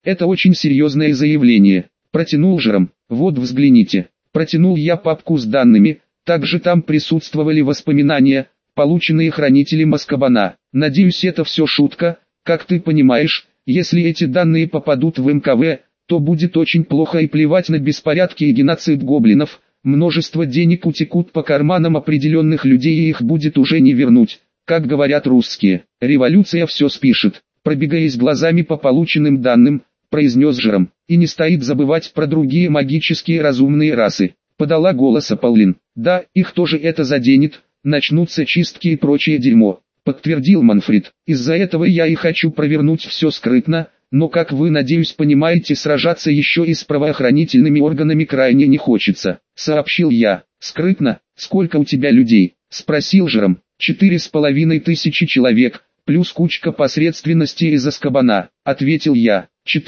Это очень серьезное заявление. Протянул Жером. Вот взгляните. Протянул я папку с данными, также там присутствовали воспоминания, полученные хранителем Азкабана. Надеюсь, это все шутка, как ты понимаешь, если эти данные попадут в МКВ, то будет очень плохо и плевать на беспорядки и геноцид гоблинов, множество денег утекут по карманам определенных людей и их будет уже не вернуть, как говорят русские. Революция все спишет, пробегаясь глазами по полученным данным, произнес Жером, и не стоит забывать про другие магические разумные расы. Подала голос Аполлин. Да, их тоже это заденет, начнутся чистки и прочее дерьмо, подтвердил Манфред. Из-за этого я и хочу провернуть все скрытно, но как вы, надеюсь, понимаете, сражаться еще и с правоохранительными органами крайне не хочется, сообщил я. Скрытно? Сколько у тебя людей? Спросил Жером. 4500 человек, плюс кучка посредственности из Азкабана, ответил я.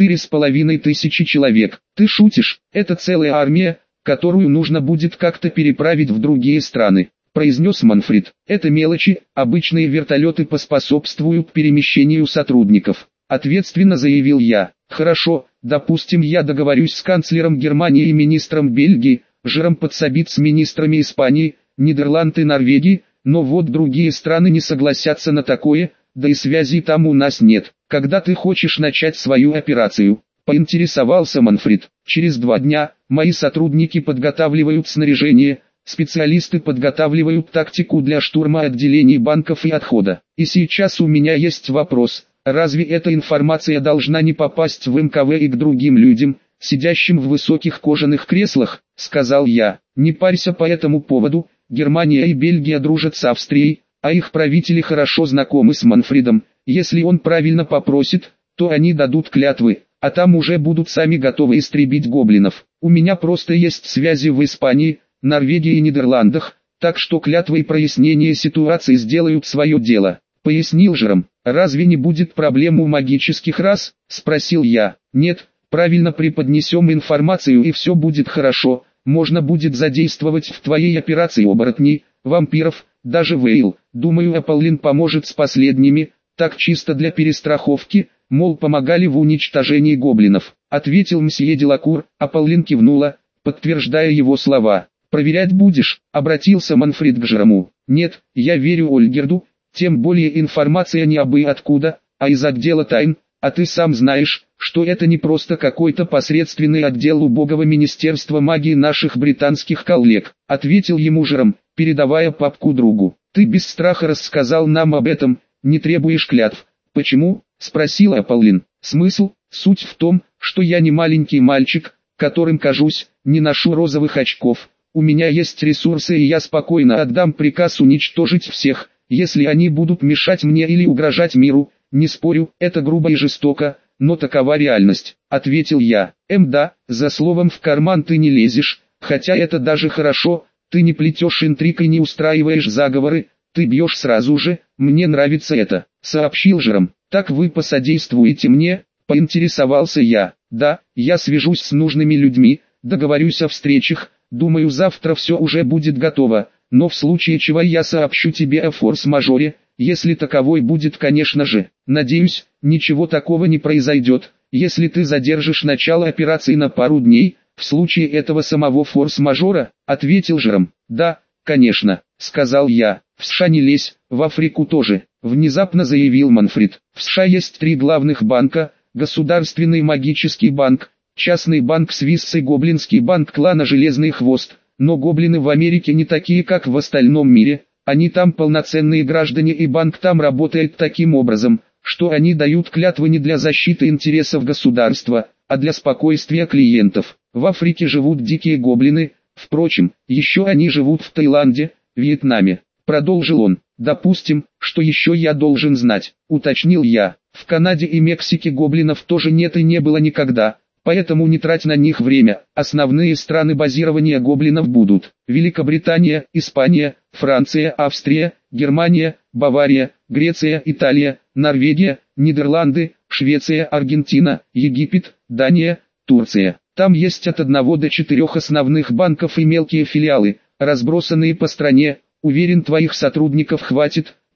4500 человек. Ты шутишь? Это целая армия, которую нужно будет как-то переправить в другие страны, произнес Манфред. Это мелочи, обычные вертолеты поспособствуют перемещению сотрудников, ответственно заявил я. Хорошо, допустим, я договорюсь с канцлером Германии и министром Бельгии, Жером подсобит с министрами Испании, Нидерланд и Норвегии, но вот другие страны не согласятся на такое, да и связи там у нас нет. Когда ты хочешь начать свою операцию? Поинтересовался Манфред. Через 2 дня, мои сотрудники подготавливают снаряжение, специалисты подготавливают тактику для штурма отделений банков и отхода. И сейчас у меня есть вопрос, разве эта информация должна не попасть в МКВ и к другим людям, сидящим в высоких кожаных креслах, сказал я. Не парься по этому поводу, Германия и Бельгия дружат с Австрией, а их правители хорошо знакомы с Манфредом. Если он правильно попросит, то они дадут клятвы, а там уже будут сами готовы истребить гоблинов. У меня просто есть связи в Испании, Норвегии и Нидерландах, так что клятвы и прояснение ситуации сделают свое дело, пояснил Жером. Разве не будет проблем у магических рас? Спросил я. Нет, правильно преподнесем информацию и все будет хорошо, можно будет задействовать в твоей операции оборотней, вампиров, даже Вейл. Думаю, Аполлин поможет с последними, так чисто для перестраховки, мол, помогали в уничтожении гоблинов, ответил мсье Делакур. Аполлин кивнула, подтверждая его слова. «Проверять будешь?» — обратился Манфред к Жерому. «Нет, я верю Ольгерду, тем более информация не абы откуда, а из отдела тайн, а ты сам знаешь, что это не просто какой-то посредственный отдел убогого министерства магии наших британских коллег», — ответил ему Жером, передавая папку другу. «Ты без страха рассказал нам об этом, не требуешь клятв». «Почему?» — спросила Аполлин. «Смысл? Суть в том, что я не маленький мальчик, которым кажусь, не ношу розовых очков. У меня есть ресурсы и я спокойно отдам приказ уничтожить всех, если они будут мешать мне или угрожать миру. Не спорю, это грубо и жестоко, но такова реальность», — ответил я. Да, за словом в карман ты не лезешь, хотя это даже хорошо, ты не плетешь интриг и не устраиваешь заговоры, ты бьешь сразу же, мне нравится это», — сообщил Жером. «Так вы посодействуете мне?» — поинтересовался я. «Да, я свяжусь с нужными людьми, договорюсь о встречах, думаю, завтра все уже будет готово, но в случае чего я сообщу тебе о форс-мажоре, если таковой будет, конечно же. Надеюсь, ничего такого не произойдет, если ты задержишь начало операции на пару дней, в случае этого самого форс-мажора», — ответил Жером. «Да, конечно», — сказал я. «В США не лезь, в Африку тоже», — внезапно заявил Манфред. «В США есть 3 главных банка: Государственный магический банк, частный банк Свисс и Гоблинский банк клана Железный Хвост. Но гоблины в Америке не такие, как в остальном мире, они там полноценные граждане и банк там работает таким образом, что они дают клятвы не для защиты интересов государства, а для спокойствия клиентов. В Африке живут дикие гоблины, впрочем, еще они живут в Таиланде, Вьетнаме», — продолжил он. «Допустим, что еще я должен знать», — уточнил я. «В Канаде и Мексике гоблинов тоже нет и не было никогда, поэтому не трать на них время. Основные страны базирования гоблинов будут Великобритания, Испания, Франция, Австрия, Германия, Бавария, Греция, Италия, Норвегия, Нидерланды, Швеция, Аргентина, Египет, Дания, Турция. Там есть от 1 до 4 основных банков и мелкие филиалы, разбросанные по стране. Уверен, твоих сотрудников хватит,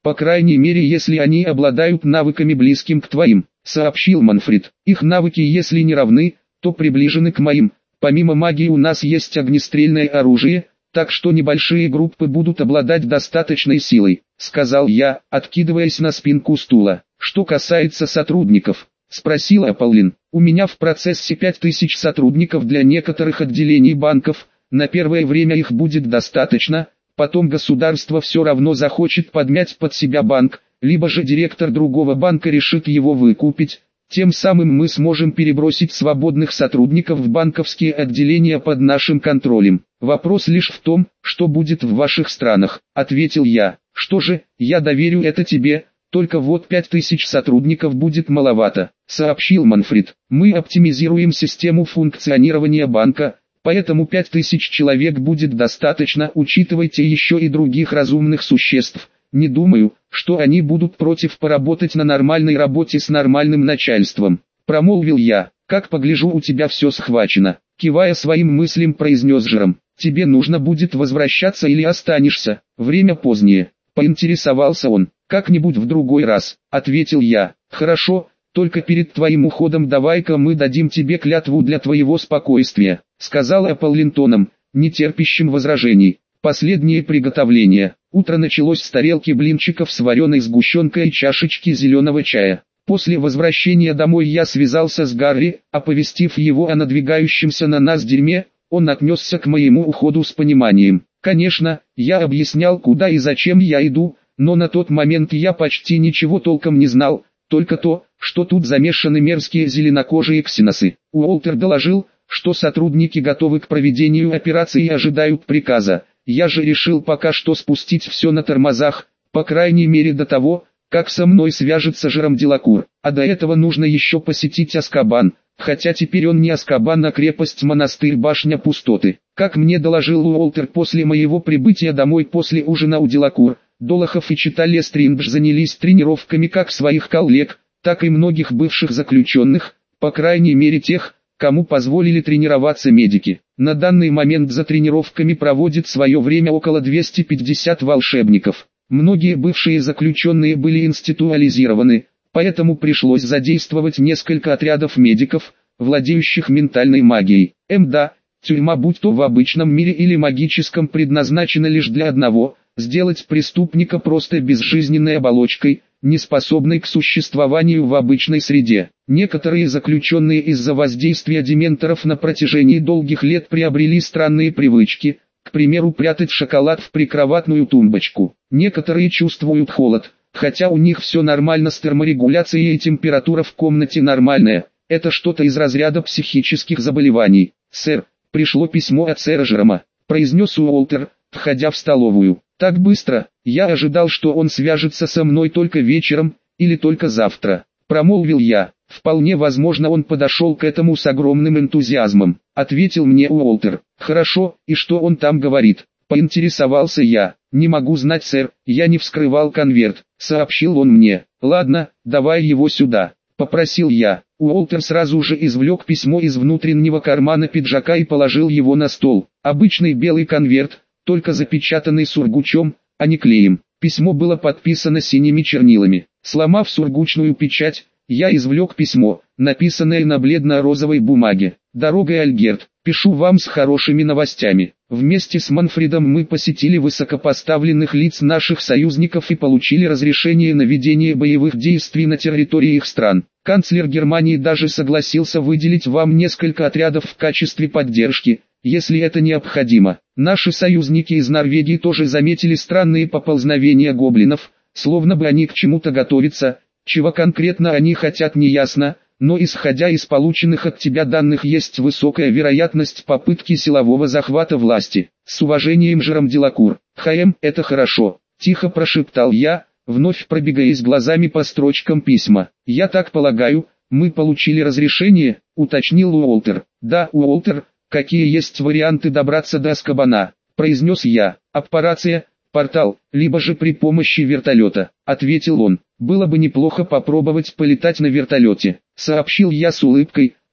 по крайней мере если они обладают навыками близким к твоим, сообщил Манфред. Их навыки если не равны, то приближены к моим. Помимо магии у нас есть огнестрельное оружие, так что небольшие группы будут обладать достаточной силой, сказал я, откидываясь на спинку стула. Что касается сотрудников, спросила Аполлин, у меня в процессе 5000 сотрудников для некоторых отделений банков, на первое время их будет достаточно, потом государство все равно захочет подмять под себя банк, либо же директор другого банка решит его выкупить. Тем самым мы сможем перебросить свободных сотрудников в банковские отделения под нашим контролем. Вопрос лишь в том, что будет в ваших странах, ответил я. Что же, я доверю это тебе, только вот 5000 сотрудников будет маловато, сообщил Манфред. Мы оптимизируем систему функционирования банка, поэтому 5000 человек будет достаточно, учитывайте еще и других разумных существ. Не думаю, что они будут против поработать на нормальной работе с нормальным начальством. Промолвил я, как погляжу у тебя все схвачено. Кивая своим мыслям произнес Жером. Тебе нужно будет возвращаться или останешься, время позднее. Поинтересовался он, как-нибудь в другой раз, ответил я. Хорошо, только перед твоим уходом давай-ка мы дадим тебе клятву для твоего спокойствия, сказал Аполлин тоном, не терпящим возражений. Последнее приготовление. Утро началось с тарелки блинчиков с вареной сгущенкой и чашечки зеленого чая. После возвращения домой я связался с Гарри, оповестив его о надвигающемся на нас дерьме, он отнесся к моему уходу с пониманием. Конечно, я объяснял, куда и зачем я иду, но на тот момент я почти ничего толком не знал, только то, что тут замешаны мерзкие зеленокожие ксеносы. Уолтер доложил, что сотрудники готовы к проведению операции и ожидают приказа. Я же решил пока что спустить все на тормозах, по крайней мере до того, как со мной свяжется Жером Делакур, а до этого нужно еще посетить Азкабан, хотя теперь он не Азкабан, а крепость-монастырь Башня Пустоты. Как мне доложил Уолтер после моего прибытия домой после ужина у Делакур, Долохов и чита Лестриндж занялись тренировками как своих коллег, так и многих бывших заключенных, по крайней мере тех, кому позволили тренироваться медики. На данный момент за тренировками проводит свое время около 250 волшебников. Многие бывшие заключенные были институализированы, поэтому пришлось задействовать несколько отрядов медиков, владеющих ментальной магией. Да, тюрьма будь то в обычном мире или магическом предназначена лишь для одного – сделать преступника просто безжизненной оболочкой, неспособной к существованию в обычной среде. Некоторые заключенные из-за воздействия дементоров на протяжении долгих лет приобрели странные привычки, к примеру прятать шоколад в прикроватную тумбочку. Некоторые чувствуют холод, хотя у них все нормально с терморегуляцией и температура в комнате нормальная, это что-то из разряда психических заболеваний. «Сэр, пришло письмо от сэра Жерома», произнес Уолтер, входя в столовую. Так быстро, я ожидал, что он свяжется со мной только вечером, или только завтра. Промолвил я, вполне возможно он подошел к этому с огромным энтузиазмом. Ответил мне Уолтер, хорошо, и что он там говорит? Поинтересовался я, не могу знать, сэр, я не вскрывал конверт, сообщил он мне. Ладно, давай его сюда, попросил я. Уолтер сразу же извлек письмо из внутреннего кармана пиджака и положил его на стол. Обычный белый конверт, только запечатанный сургучом, а не клеем. Письмо было подписано синими чернилами. Сломав сургучную печать, я извлек письмо, написанное на бледно-розовой бумаге. «Дорогой Альгерт, пишу вам с хорошими новостями. Вместе с Манфредом мы посетили высокопоставленных лиц наших союзников и получили разрешение на ведение боевых действий на территории их стран. Канцлер Германии даже согласился выделить вам несколько отрядов в качестве поддержки, если это необходимо. Наши союзники из Норвегии тоже заметили странные поползновения гоблинов, словно бы они к чему-то готовятся, чего конкретно они хотят не ясно, но исходя из полученных от тебя данных есть высокая вероятность попытки силового захвата власти. С уважением, Жером Делакур. Это хорошо, тихо прошептал я, вновь пробегаясь глазами по строчкам письма. Я так полагаю, мы получили разрешение, уточнил Уолтер. Да, Уолтер. Какие есть варианты добраться до Азкабана, произнес я. Аппарация, портал, либо же при помощи вертолета, ответил он. Было бы неплохо попробовать полетать на вертолете, сообщил я с улыбкой,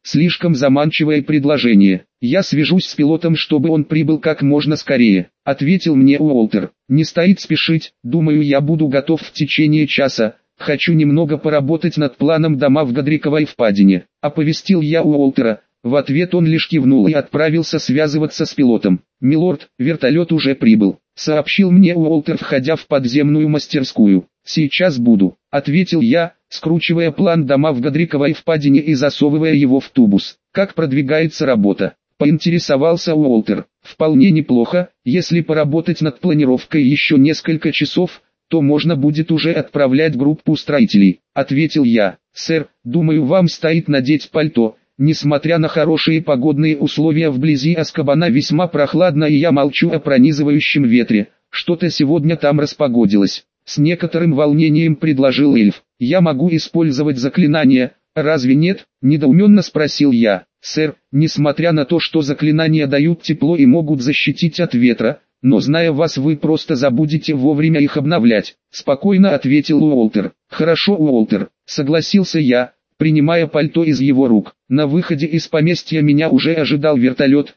Слишком заманчивое предложение. Я свяжусь с пилотом, чтобы он прибыл как можно скорее, ответил мне Уолтер. Не стоит спешить, думаю, я буду готов в течение часа. Хочу немного поработать над планом дома в Годриковой впадине, оповестил я Уолтера. В ответ он лишь кивнул и отправился связываться с пилотом. «Милорд, вертолет уже прибыл», — сообщил мне Уолтер, входя в подземную мастерскую. «Сейчас буду», — ответил я, скручивая план дома в Годриковой впадине и засовывая его в тубус. «Как продвигается работа?» — поинтересовался Уолтер. «Вполне неплохо, если поработать над планировкой еще несколько часов, то можно будет уже отправлять группу строителей», — ответил я. «Сэр, думаю, вам стоит надеть пальто. Несмотря на хорошие погодные условия вблизи Азкабана весьма прохладно, и я молчу о пронизывающем ветре. Что-то сегодня там распогодилось». С некоторым волнением предложил эльф. «Я могу использовать заклинания, разве нет?» – недоуменно спросил я. «Сэр, несмотря на то, что заклинания дают тепло и могут защитить от ветра, но зная вас, вы просто забудете вовремя их обновлять», – спокойно ответил Уолтер. «Хорошо, Уолтер», – согласился я, принимая пальто из его рук. На выходе из поместья меня уже ожидал вертолет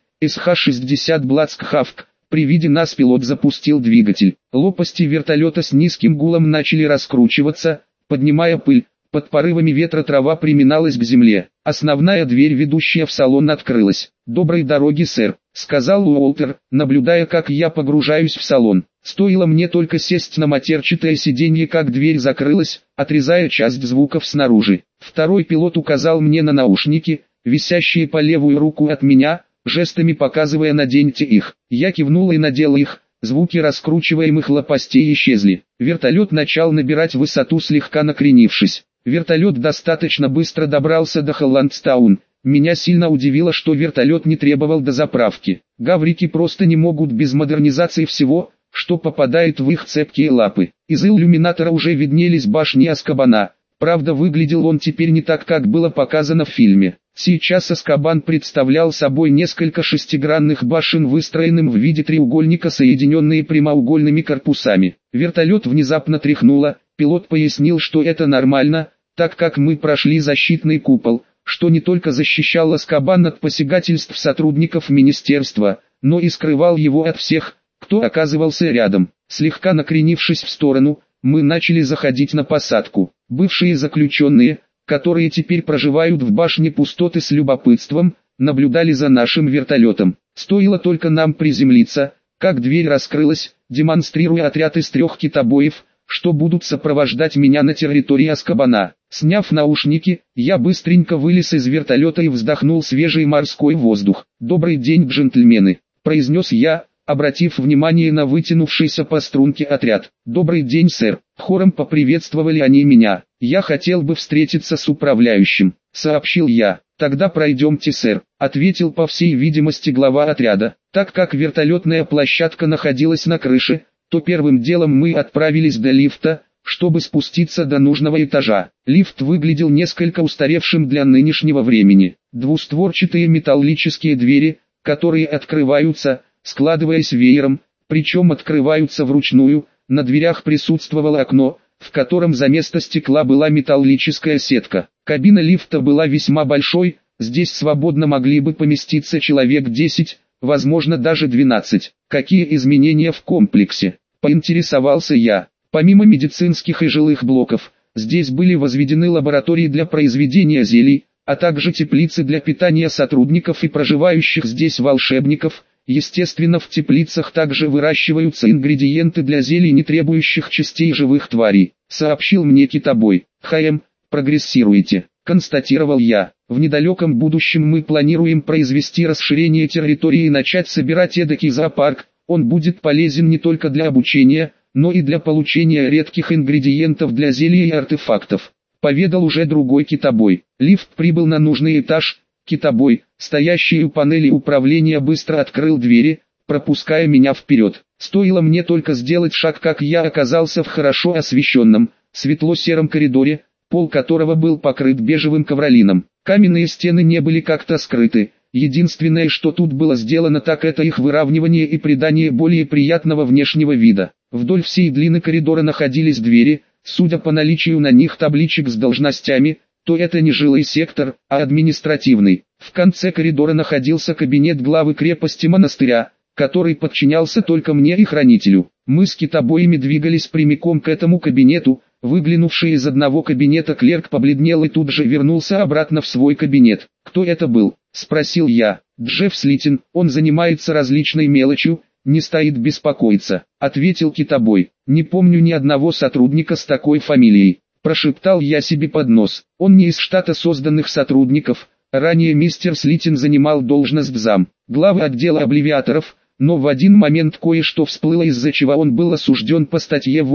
СХ-60 Блацкхавк. При виде нас пилот запустил двигатель. Лопасти вертолета с низким гулом начали раскручиваться, поднимая пыль. Под порывами ветра трава приминалась к земле. Основная дверь, ведущая в салон, открылась. «Доброй дороги, сэр», — сказал Уолтер, наблюдая, как я погружаюсь в салон. Стоило мне только сесть на матерчатое сиденье, как дверь закрылась, отрезая часть звуков снаружи. Второй пилот указал мне на наушники, висящие по левую руку от меня, жестами показывая: «Наденьте их». Я кивнул и надел их. Звуки раскручиваемых лопастей исчезли. Вертолет начал набирать высоту, слегка накренившись. Вертолет достаточно быстро добрался до Холландстаун. Меня сильно удивило, что вертолет не требовал дозаправки. Гаврики просто не могут без модернизации всего, что попадает в их цепкие лапы. Из иллюминатора уже виднелись башни Азкабана. Правда, выглядел он теперь не так, как было показано в фильме. Сейчас Азкабан представлял собой несколько шестигранных башен, выстроенным в виде треугольника, соединенные прямоугольными корпусами. Вертолет внезапно тряхнуло. Пилот пояснил, что это нормально, так как мы прошли защитный купол, что не только защищал Азкабан от посягательств сотрудников министерства, но и скрывал его от всех, кто оказывался рядом. Слегка накренившись в сторону, мы начали заходить на посадку. Бывшие заключенные, которые теперь проживают в башне Пустоты, с любопытством наблюдали за нашим вертолетом. Стоило только нам приземлиться, как дверь раскрылась, демонстрируя отряд из 3 китобоев, что будут сопровождать меня на территории Азкабана. Сняв наушники, я быстренько вылез из вертолета и вздохнул свежий морской воздух. «Добрый день, джентльмены», — произнес я, обратив внимание на вытянувшийся по струнке отряд. «Добрый день, сэр», — хором поприветствовали они меня. «Я хотел бы встретиться с управляющим», — сообщил я. «Тогда пройдемте, сэр», — ответил по всей видимости глава отряда. Так как вертолетная площадка находилась на крыше, то первым делом мы отправились до лифта, чтобы спуститься до нужного этажа. Лифт выглядел несколько устаревшим для нынешнего времени. Двустворчатые металлические двери, которые открываются, складываясь веером, причем открываются вручную. На дверях присутствовало окно, в котором за место стекла была металлическая сетка. Кабина лифта была весьма большой, здесь свободно могли бы поместиться человек 10, возможно даже 12. «Какие изменения в комплексе?» — поинтересовался я. Помимо медицинских и жилых блоков, здесь были возведены лаборатории для произведения зелий, а также теплицы для питания сотрудников и проживающих здесь волшебников. Естественно, в теплицах также выращиваются ингредиенты для зелий, не требующих частей живых тварей, сообщил мне китобой. «ХМ, прогрессируете», — констатировал я. «В недалеком будущем мы планируем произвести расширение территории и начать собирать эдакий зоопарк. Он будет полезен не только для обучения, но и для получения редких ингредиентов для зелий и артефактов», — поведал уже другой китобой. Лифт прибыл на нужный этаж. Китобой, стоящий у панели управления, быстро открыл двери, пропуская меня вперед. Стоило мне только сделать шаг, как я оказался в хорошо освещенном, светло-сером коридоре, пол которого был покрыт бежевым ковролином. Каменные стены не были как-то скрыты. Единственное, что тут было сделано, так это их выравнивание и придание более приятного внешнего вида. Вдоль всей длины коридора находились двери, судя по наличию на них табличек с должностями, то это не жилой сектор, а административный. В конце коридора находился кабинет главы крепости монастыря, который подчинялся только мне и хранителю. Мы с китобоями двигались прямиком к этому кабинету. Выглянувший из одного кабинета клерк побледнел и тут же вернулся обратно в свой кабинет. «Кто это был?» – спросил я. «Джефф Слитин, он занимается различной мелочью, не стоит беспокоиться», – ответил китобой. «Не помню ни одного сотрудника с такой фамилией», – прошептал я себе под нос. «Он не из штата созданных сотрудников, ранее мистер Слитин занимал должность зам, главы отдела аббревиаторов, но в один момент кое-что всплыло, из-за чего он был осужден по статье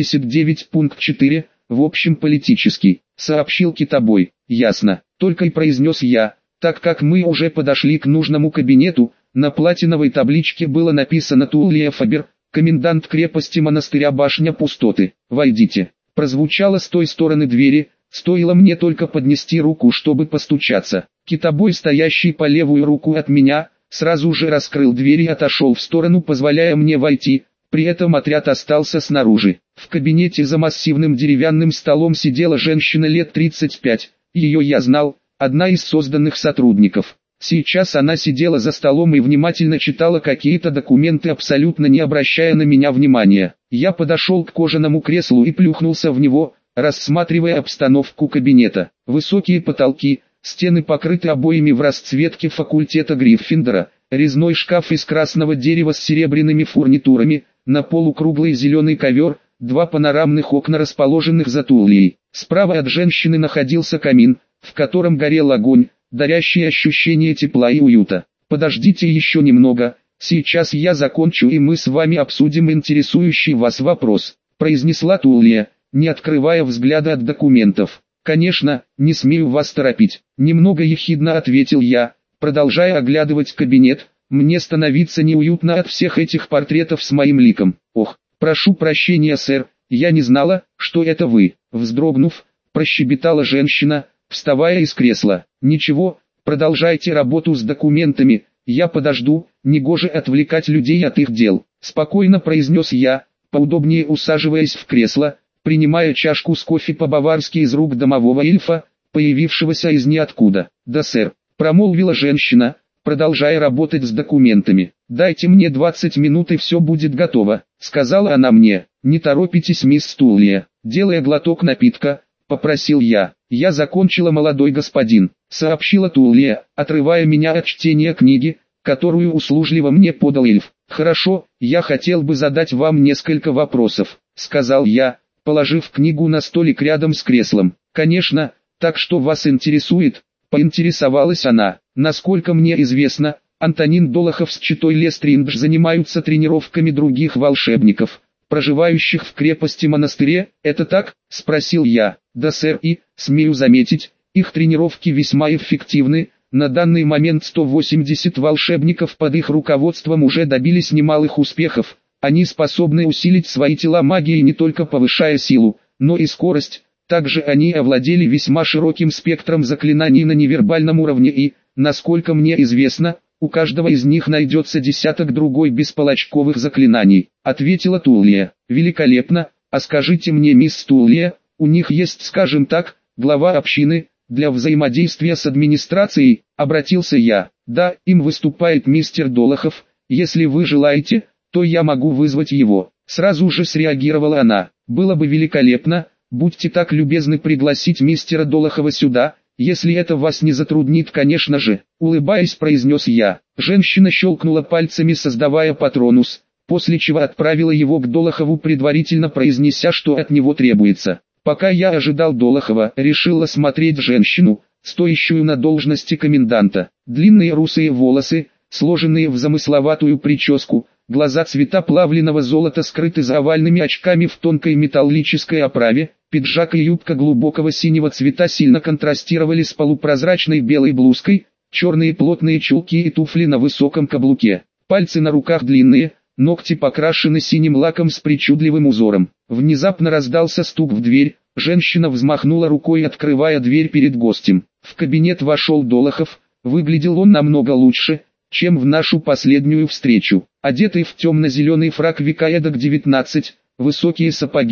89 пункт 4, в общем политический», — сообщил китобой. «Ясно», — только и произнес я, так как мы уже подошли к нужному кабинету. На платиновой табличке было написано «Туллия Фабер, комендант крепости монастыря Башня Пустоты. Войдите». Прозвучало с той стороны двери, стоило мне только поднести руку, чтобы постучаться. Китобой, стоящий по левую руку от меня, сразу же раскрыл дверь и отошел в сторону, позволяя мне войти. При этом отряд остался снаружи. В кабинете за массивным деревянным столом сидела женщина лет 35. Ее я знал, одна из созданных сотрудников. Сейчас она сидела за столом и внимательно читала какие-то документы, абсолютно не обращая на меня внимания. Я подошел к кожаному креслу и плюхнулся в него, рассматривая обстановку кабинета. Высокие потолки, стены покрыты обоями в расцветке факультета Гриффиндора, резной шкаф из красного дерева с серебряными фурнитурами, на полу круглый зеленый ковер, два панорамных окна, расположенных за Туллией. Справа от женщины находился камин, в котором горел огонь, дарящий ощущение тепла и уюта. «Подождите еще немного, сейчас я закончу и мы с вами обсудим интересующий вас вопрос», произнесла Туллия, не открывая взгляда от документов. «Конечно, не смею вас торопить», немного ехидно ответил я, продолжая оглядывать кабинет. «Мне становиться неуютно от всех этих портретов с моим ликом». «Ох, прошу прощения, сэр, я не знала, что это вы», вздрогнув, прощебетала женщина, вставая из кресла. «Ничего, продолжайте работу с документами, я подожду, негоже отвлекать людей от их дел», спокойно произнес я, поудобнее усаживаясь в кресло, принимая чашку с кофе по-баварски из рук домового эльфа, появившегося из ниоткуда. «Да, сэр», промолвила женщина, продолжая работать с документами. «Дайте мне 20 минут и все будет готово», сказала она мне. «Не торопитесь, мисс Туллия», делая глоток напитка, попросил я. «Я закончила, молодой господин», сообщила Туллия, отрывая меня от чтения книги, которую услужливо мне подал эльф. «Хорошо, я хотел бы задать вам несколько вопросов», сказал я, положив книгу на столик рядом с креслом. «Конечно, так что вас интересует?» Поинтересовалась она. «Насколько мне известно, Антонин Долохов с читой Лестриндж занимаются тренировками других волшебников, проживающих в крепости монастыре, это так?» спросил я. «Да, сэр, и, смею заметить, их тренировки весьма эффективны. На данный момент 180 волшебников под их руководством уже добились немалых успехов. Они способны усилить свои тела магией, не только повышая силу, но и скорость. Также они овладели весьма широким спектром заклинаний на невербальном уровне и, насколько мне известно, у каждого из них найдется десяток другой бесполочковых заклинаний», ответила Туллия. «Великолепно, а скажите мне, мисс Туллия, у них есть, скажем так, глава общины, для взаимодействия с администрацией?» обратился я. «Да, им выступает мистер Долохов, если вы желаете, то я могу вызвать его», сразу же среагировала она. «Было бы великолепно, будьте так любезны пригласить мистера Долохова сюда, если это вас не затруднит, конечно же», улыбаясь, произнес я. Женщина щелкнула пальцами, создавая патронус, после чего отправила его к Долохову, предварительно произнеся, что от него требуется. Пока я ожидал Долохова, решил осмотреть женщину, стоящую на должности коменданта. Длинные русые волосы, сложенные в замысловатую прическу, глаза цвета плавленного золота скрыты за овальными очками в тонкой металлической оправе, пиджак и юбка глубокого синего цвета сильно контрастировали с полупрозрачной белой блузкой, черные плотные чулки и туфли на высоком каблуке. Пальцы на руках длинные, ногти покрашены синим лаком с причудливым узором. Внезапно раздался стук в дверь, женщина взмахнула рукой, открывая дверь перед гостем. В кабинет вошел Долохов, выглядел он намного лучше, чем в нашу последнюю встречу. Одетый в темно-зеленый фрак века эдак 19, высокие сапоги,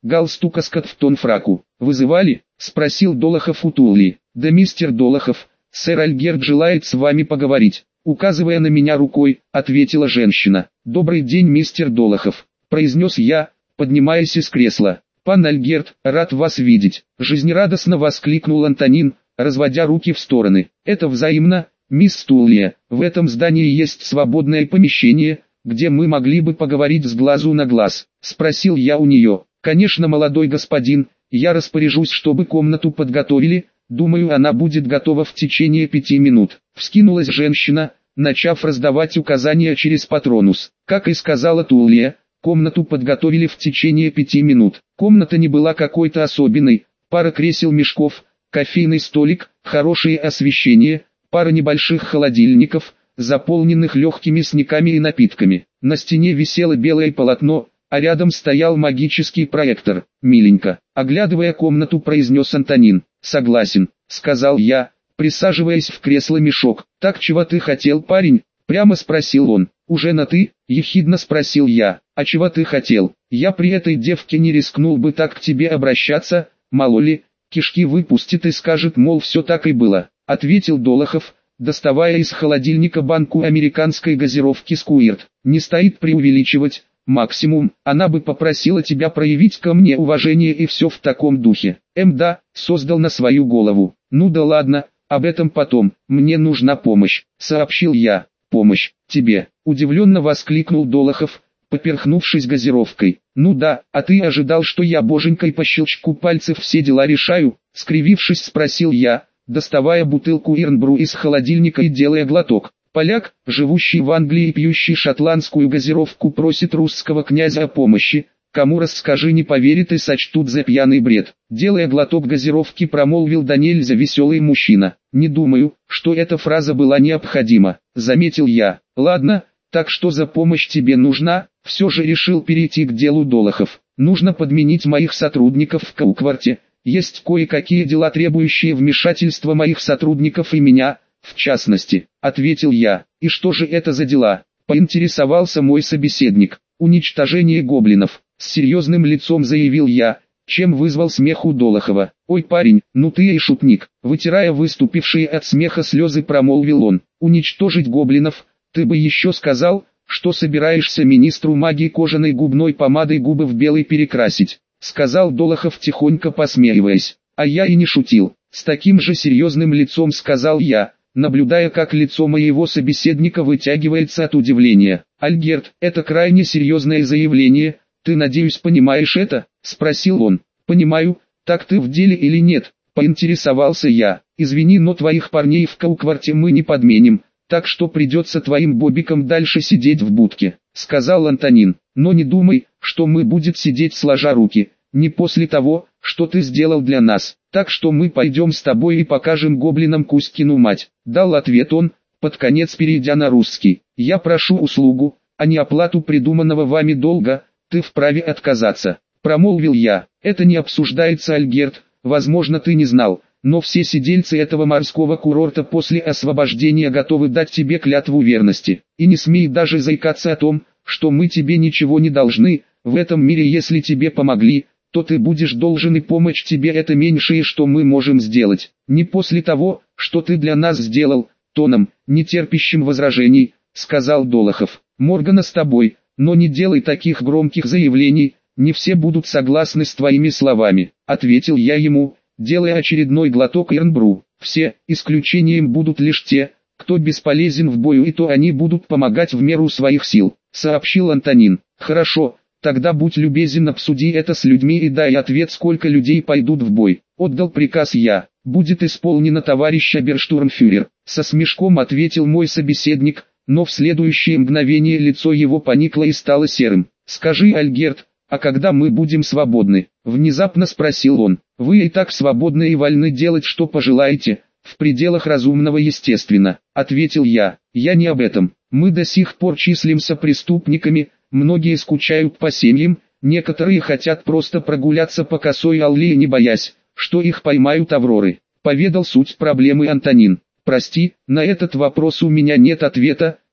галстук аскот в тон фраку. «Вызывали?» — спросил Долохов у Тулли. «Да мистер Долохов, сэр Альгерт желает с вами поговорить», — указывая на меня рукой, ответила женщина. «Добрый день, мистер Долохов», — произнес я, поднимаясь из кресла. «Пан Альгерт, рад вас видеть», — жизнерадостно воскликнул Антонин, разводя руки в стороны. «Это взаимно, мисс Тулли. В этом здании есть свободное помещение, где мы могли бы поговорить с глазу на глаз», — спросил я у нее. «Конечно, молодой господин, я распоряжусь, чтобы комнату подготовили, думаю, она будет готова в течение 5 минут», — вскинулась женщина, начав раздавать указания через патронус. Как и сказала Тулли, комнату подготовили в течение 5 минут. Комната не была какой-то особенной, пара кресел-мешков, кофейный столик, хорошее освещение, пара небольших холодильников, заполненных легкими снеками и напитками. На стене висело белое полотно, а рядом стоял магический проектор. «Миленько», оглядывая комнату, произнес Антонин. «Согласен», сказал я, присаживаясь в кресло-мешок. «Так чего ты хотел, парень?» Прямо спросил он. «Уже на «ты», ехидно спросил я. «А чего ты хотел? Я при этой девке не рискнул бы так к тебе обращаться, мало ли, кишки выпустит и скажет, мол, все так и было», ответил Долохов, доставая из холодильника банку американской газировки «Сквирт». «Не стоит преувеличивать, максимум, она бы попросила тебя проявить ко мне уважение и все в таком духе». Да, создал на свою голову. «Ну да ладно, об этом потом, мне нужна помощь», сообщил я. «Помощь тебе?» — удивленно воскликнул Долохов, поперхнувшись газировкой. «Ну да, а ты ожидал, что я боженькой по щелчку пальцев все дела решаю?» — скривившись, спросил я, доставая бутылку Ирнбру из холодильника и делая глоток. «Поляк, живущий в Англии и пьющий шотландскую газировку, просит русского князя о помощи. Кому расскажи, не поверит и сочтут за пьяный бред». Делая глоток газировки, промолвил да нельзя веселый мужчина. «Не думаю, что эта фраза была необходима», — заметил я. «Ладно, так что за помощь тебе нужна?» Все же решил перейти к делу Долохов. «Нужно подменить моих сотрудников в Каукварте. Есть кое-какие дела, требующие вмешательства моих сотрудников и меня, в частности», — ответил я. «И что же это за дела?» — поинтересовался мой собеседник. «Уничтожение гоблинов», — с серьезным лицом заявил я, чем вызвал смех у Долохова. «Ой, парень, ну ты и шутник», — вытирая выступившие от смеха слезы, промолвил он. «Уничтожить гоблинов? Ты бы еще сказал, что собираешься министру магии кожаной губной помадой губы в белый перекрасить», — сказал Долохов, тихонько посмеиваясь. «А я и не шутил», — с таким же серьезным лицом сказал я, наблюдая, как лицо моего собеседника вытягивается от удивления. «Альгерт, это крайне серьезное заявление, ты, надеюсь, понимаешь это?» — спросил он. «Понимаю, так ты в деле или нет?» — поинтересовался я. «Извини, но твоих парней в Каукварте мы не подменим, так что придется твоим бобикам дальше сидеть в будке», — сказал Антонин. «Но не думай, что мы будем сидеть сложа руки, не после того, что ты сделал для нас. Так что мы пойдем с тобой и покажем гоблинам Кузькину мать», — дал ответ он, под конец перейдя на русский. «Я прошу услугу, а не оплату придуманного вами долга, ты вправе отказаться», — промолвил я. «Это не обсуждается, Альгерт, возможно, ты не знал, но все сидельцы этого морского курорта после освобождения готовы дать тебе клятву верности. И не смей даже заикаться о том, что мы тебе ничего не должны. В этом мире, если тебе помогли, то ты будешь должен, и помочь тебе это меньшее, что мы можем сделать. Не после того, что ты для нас сделал», — тоном, не терпящим возражений, сказал Долохов. «Моргана с тобой, но не делай таких громких заявлений, не все будут согласны с твоими словами», — ответил я ему, делая очередной глоток Ирнбру. «Все, исключением будут лишь те, кто бесполезен в бою, и то они будут помогать в меру своих сил», — сообщил Антонин. «Хорошо, тогда будь любезен, обсуди это с людьми и дай ответ, сколько людей пойдут в бой», — отдал приказ я. «Будет исполнено, товарищ оберштурмфюрер», — со смешком ответил мой собеседник, но в следующее мгновение лицо его поникло и стало серым. «Скажи, Альгерт, а когда мы будем свободны?» — внезапно спросил он. «Вы и так свободны и вольны делать, что пожелаете, в пределах разумного, естественно», — ответил я. «Я не об этом. Мы до сих пор числимся преступниками, многие скучают по семьям, некоторые хотят просто прогуляться по косой аллее, не боясь, что их поймают авроры», — поведал суть проблемы Антонин. «Прости, на этот вопрос у меня нет ответа»,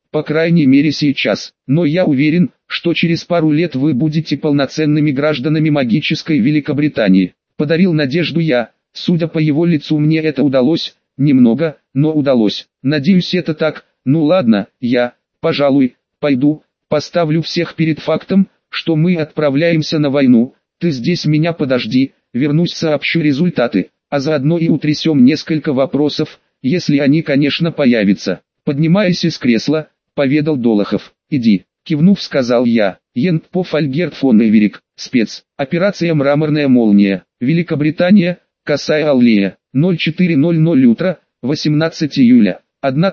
по крайней мере сейчас. Но я уверен, что через пару лет вы будете полноценными гражданами магической Великобритании. Подарил надежду я. Судя по его лицу, мне это удалось. Немного, но удалось. Надеюсь, это так. Ну ладно, я, пожалуй, пойду, поставлю всех перед фактом, что мы отправляемся на войну. Ты здесь меня подожди, вернусь, сообщу результаты, а заодно и утрясем несколько вопросов, если они, конечно, появятся. Поднимаясь из кресла, поведал Долохов. Иди, кивнув, сказал я. Ентпоф Альгерт фон Эверик, спец, операция «Мраморная молния», Великобритания, Косая Аллея, 04:00 утра, 18 июля,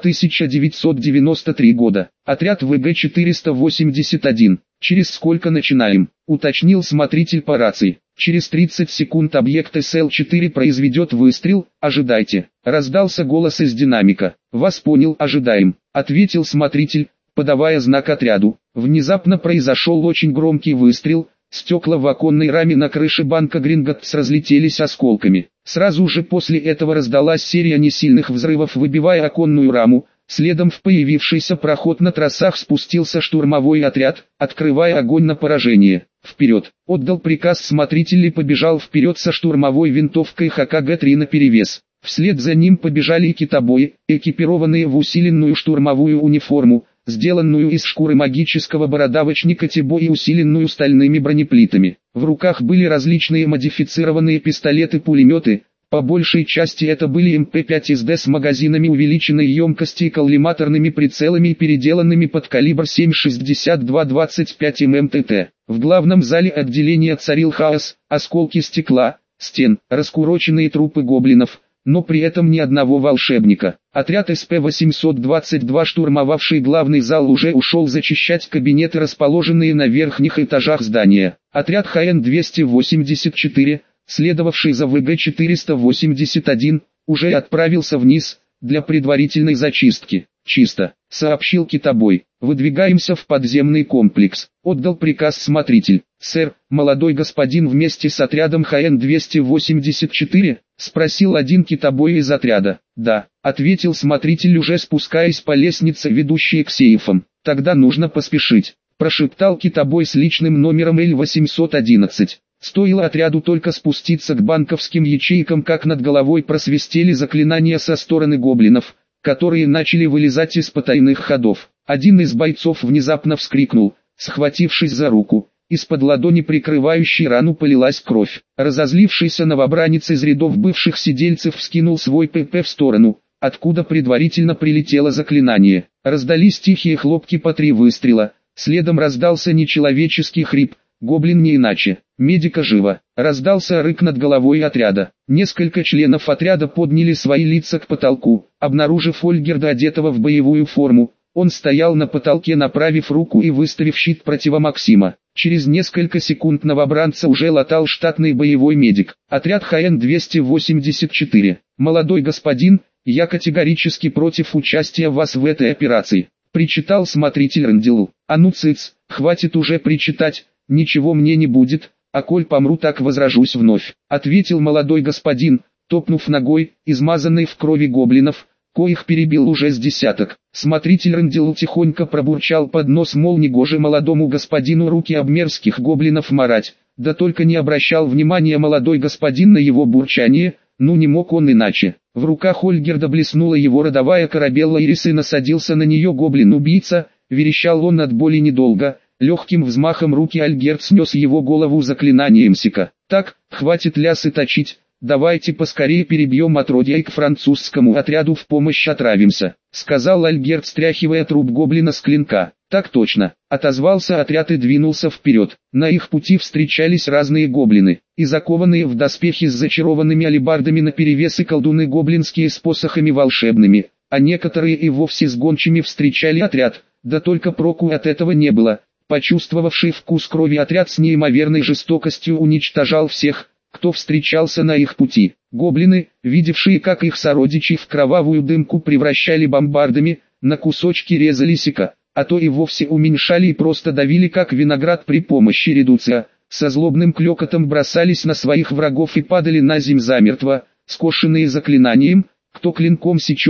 1993 года, отряд ВГ-481. Через сколько начинаем? Уточнил смотритель по рации. Через 30 секунд объект СЛ-4 произведет выстрел, ожидайте. Раздался голос из динамика. Вас понял, ожидаем, ответил смотритель, подавая знак отряду. Внезапно произошел очень громкий выстрел. Стекла в оконной раме на крыше банка Гринготтс разлетелись осколками. Сразу же после этого раздалась серия несильных взрывов, выбивая оконную раму. Следом в появившийся проход на трассах спустился штурмовой отряд, открывая огонь на поражение. Вперед! Отдал приказ смотритель и побежал вперед со штурмовой винтовкой ХКГ-3 наперевес. Вслед за ним побежали и китобои, экипированные в усиленную штурмовую униформу, сделанную из шкуры магического бородавочника Тибо и усиленную стальными бронеплитами. В руках были различные модифицированные пистолеты-пулеметы, по большей части это были МП-5СД с магазинами увеличенной емкости и коллиматорными прицелами, переделанными под калибр 7,62-25 ММТТ. В главном зале отделения царил хаос, осколки стекла, стен, раскуроченные трупы гоблинов, но при этом ни одного волшебника. Отряд СП-822, штурмовавший главный зал, уже ушел зачищать кабинеты, расположенные на верхних этажах здания. Отряд ХН-284, следовавший за ВГ-481, уже отправился вниз, для предварительной зачистки. «Чисто», — сообщил китобой. «Выдвигаемся в подземный комплекс», — отдал приказ смотритель. «Сэр, молодой господин вместе с отрядом ХН-284?» — спросил один китобой из отряда. «Да», — ответил смотритель, уже спускаясь по лестнице, ведущей к сейфам. «Тогда нужно поспешить», — прошептал китобой с личным номером Л-811. Стоило отряду только спуститься к банковским ячейкам, как над головой просвистели заклинания со стороны гоблинов, которые начали вылезать из потайных ходов. Один из бойцов внезапно вскрикнул, схватившись за руку. Из-под ладони, прикрывающей рану, полилась кровь. Разозлившийся новобранец из рядов бывших сидельцев вскинул свой ПП в сторону, откуда предварительно прилетело заклинание. Раздались тихие хлопки по 3 выстрела, следом раздался нечеловеческий хрип. «Гоблин не иначе, медика живо!» Раздался рык над головой отряда. Несколько членов отряда подняли свои лица к потолку, обнаружив Ольгерда, одетого в боевую форму. Он стоял на потолке, направив руку и выставив щит противомаксима. Через несколько секунд новобранца уже латал штатный боевой медик. Отряд ХН-284. «Молодой господин, я категорически против участия вас в этой операции», — причитал смотритель Рандилу. «А ну цыц, хватит уже причитать. Ничего мне не будет, а коль помру, так возражусь вновь», — ответил молодой господин, топнув ногой, измазанной в крови гоблинов, коих перебил уже с десяток. Смотритель Рандилу тихонько пробурчал под нос, мол, негоже молодому господину руки об мерзких гоблинов марать, да только не обращал внимания молодой господин на его бурчание, ну не мог он иначе. В руках Ольгерда блеснула его родовая корабелла Ирис, и насадился на нее гоблин-убийца, верещал он от боли недолго. Легким взмахом руки Альгерт снес его голову заклинанием сика. «Так, хватит лясы точить, давайте поскорее перебьем отродья и к французскому отряду в помощь отравимся», — сказал Альгерт, стряхивая труп гоблина с клинка. «Так точно», — отозвался отряд и двинулся вперед. На их пути встречались разные гоблины, и закованные в доспехи с зачарованными алебардами наперевес, и колдуны гоблинские с посохами волшебными, а некоторые и вовсе с гончими встречали отряд, да только проку от этого не было. Почувствовавший вкус крови, отряд с неимоверной жестокостью уничтожал всех, кто встречался на их пути. Гоблины, видевшие, как их сородичи в кровавую дымку превращали бомбардами, на кусочки резали сика, а то и вовсе уменьшали и просто давили как виноград при помощи редуция, со злобным клёкотом бросались на своих врагов и падали на земь замертво, скошенные заклинанием, кто клинком сеченый,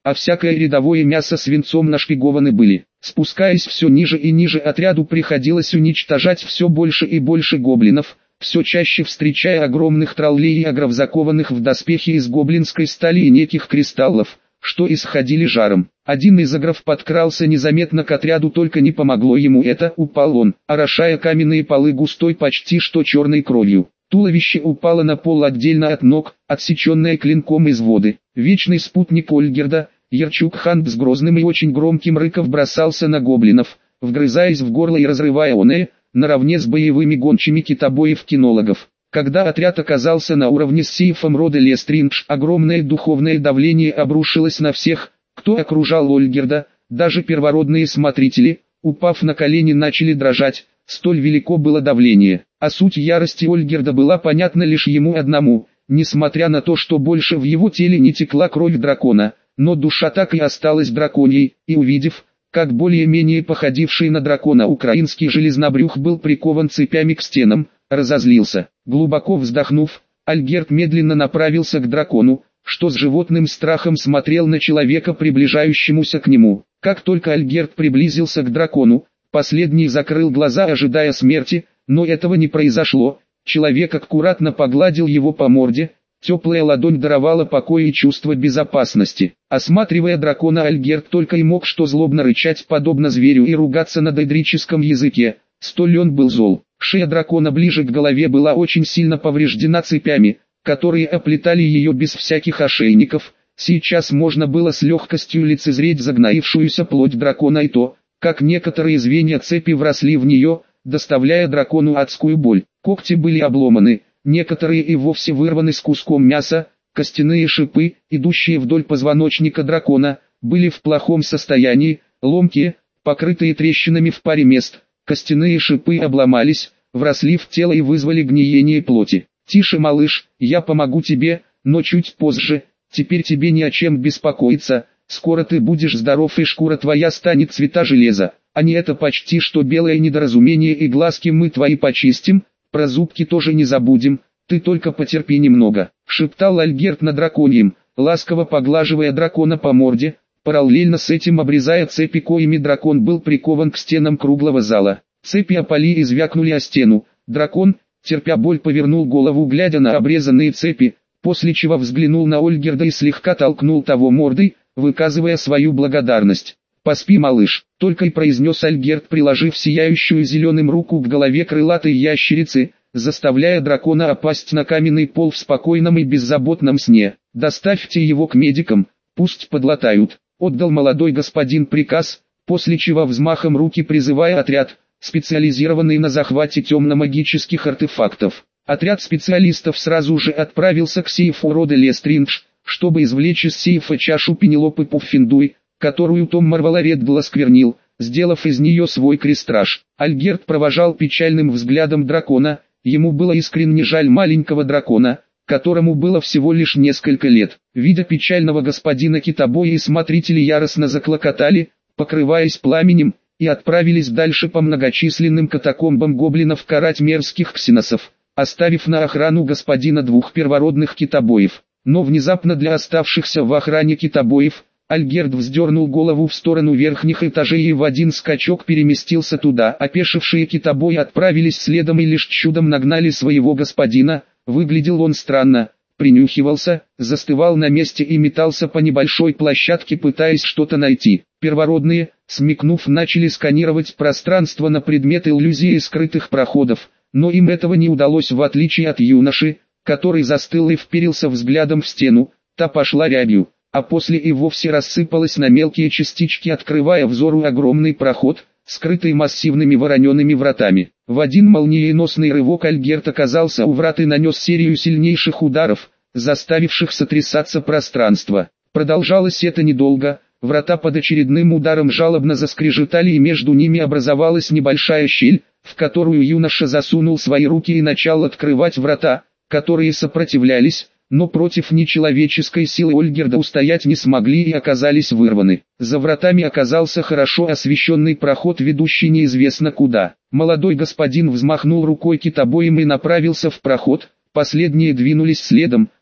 а всякое рядовое мясо свинцом нашпигованы были. Спускаясь все ниже и ниже, отряду приходилось уничтожать все больше и больше гоблинов, все чаще встречая огромных троллей и агров, закованных в доспехи из гоблинской стали и неких кристаллов, что исходили жаром. Один из агров подкрался незаметно к отряду, только не помогло ему это, упал он, орошая каменные полы густой почти что черной кровью. Туловище упало на пол отдельно от ног, отсеченное клинком из воды. Вечный спутник Ольгерда, Ярчук-хан с грозным и очень громким рыком бросался на гоблинов, вгрызаясь в горло и разрывая оное, наравне с боевыми гончими китобоев-кинологов. Когда отряд оказался на уровне с сейфом рода Лестриндж, огромное духовное давление обрушилось на всех, кто окружал Ольгерда. Даже первородные смотрители, упав на колени, начали дрожать, столь велико было давление. А суть ярости Ольгерда была понятна лишь ему одному, несмотря на то, что больше в его теле не текла кровь дракона, но душа так и осталась драконьей, и увидев, как более-менее походивший на дракона украинский железнобрюх был прикован цепями к стенам, разозлился. Глубоко вздохнув, Альгерд медленно направился к дракону, что с животным страхом смотрел на человека, приближающемуся к нему. Как только Альгерд приблизился к дракону, последний закрыл глаза, ожидая смерти, но этого не произошло. Человек аккуратно погладил его по морде, теплая ладонь даровала покой и чувство безопасности. Осматривая дракона, Альгерд только и мог что злобно рычать подобно зверю и ругаться на дейдрическом языке, столь он был зол. Шея дракона ближе к голове была очень сильно повреждена цепями, которые оплетали ее без всяких ошейников. Сейчас можно было с легкостью лицезреть загноившуюся плоть дракона и то, как некоторые звенья цепи вросли в нее, доставляя дракону адскую боль. Когти были обломаны, некоторые и вовсе вырваны с куском мяса. Костяные шипы, идущие вдоль позвоночника дракона, были в плохом состоянии, ломкие, покрытые трещинами в паре мест. Костяные шипы обломались, вросли в тело и вызвали гниение плоти. «Тише, малыш, я помогу тебе, но чуть позже, теперь тебе не о чем беспокоиться, скоро ты будешь здоров и шкура твоя станет цвета железа, а не это почти что белое недоразумение, и глазки мы твои почистим, про зубки тоже не забудем, ты только потерпи немного», — шептал Альгерд на драконьем, ласково поглаживая дракона по морде, параллельно с этим обрезая цепи, коими дракон был прикован к стенам круглого зала. Цепи опали и звякнули о стену. Дракон, терпя боль, повернул голову, глядя на обрезанные цепи, после чего взглянул на Ольгерда и слегка толкнул того мордой, выказывая свою благодарность. «Поспи, малыш», — только и произнес Альгерд, приложив сияющую зеленым руку к голове крылатой ящерицы, заставляя дракона опасть на каменный пол в спокойном и беззаботном сне. «Доставьте его к медикам, пусть подлатают», — отдал молодой господин приказ, после чего взмахом руки призывая отряд, специализированный на захвате темно-магических артефактов. Отряд специалистов сразу же отправился к сейфу рода Лестриндж, чтобы извлечь из сейфа чашу Пенелопы Пуффиндуй, которую Том Марваларедгл осквернил, сделав из нее свой крестраж. Альгерд провожал печальным взглядом дракона, ему было искренне жаль маленького дракона, которому было всего лишь несколько лет. Видя печального господина китобоя, и смотрители яростно заклокотали, покрываясь пламенем, и отправились дальше по многочисленным катакомбам гоблинов карать мерзких ксеносов, оставив на охрану господина двух первородных китобоев. Но внезапно для оставшихся в охране китобоев, Альгерд вздернул голову в сторону верхних этажей и в один скачок переместился туда. Опешившие китобои отправились следом и лишь чудом нагнали своего господина. Выглядел он странно, принюхивался, застывал на месте и метался по небольшой площадке, пытаясь что-то найти. Первородные, смекнув, начали сканировать пространство на предмет иллюзии скрытых проходов, но им этого не удалось, в отличие от юноши, который застыл и вперился взглядом в стену. Та пошла рябью, а после и вовсе рассыпалась на мелкие частички, открывая взору огромный проход, скрытый массивными воронеными вратами. В один молниеносный рывок Альгерд оказался у врат и нанес серию сильнейших ударов, заставивших сотрясаться пространство. Продолжалось это недолго. Врата под очередным ударом жалобно заскрежетали, и между ними образовалась небольшая щель, в которую юноша засунул свои руки и начал открывать врата, которые сопротивлялись, но против нечеловеческой силы Ольгерда устоять не смогли и оказались вырваны. За вратами оказался хорошо освещенный проход, ведущий неизвестно куда. Молодой господин взмахнул рукой китобоем и направился в проход, последние двинулись следом,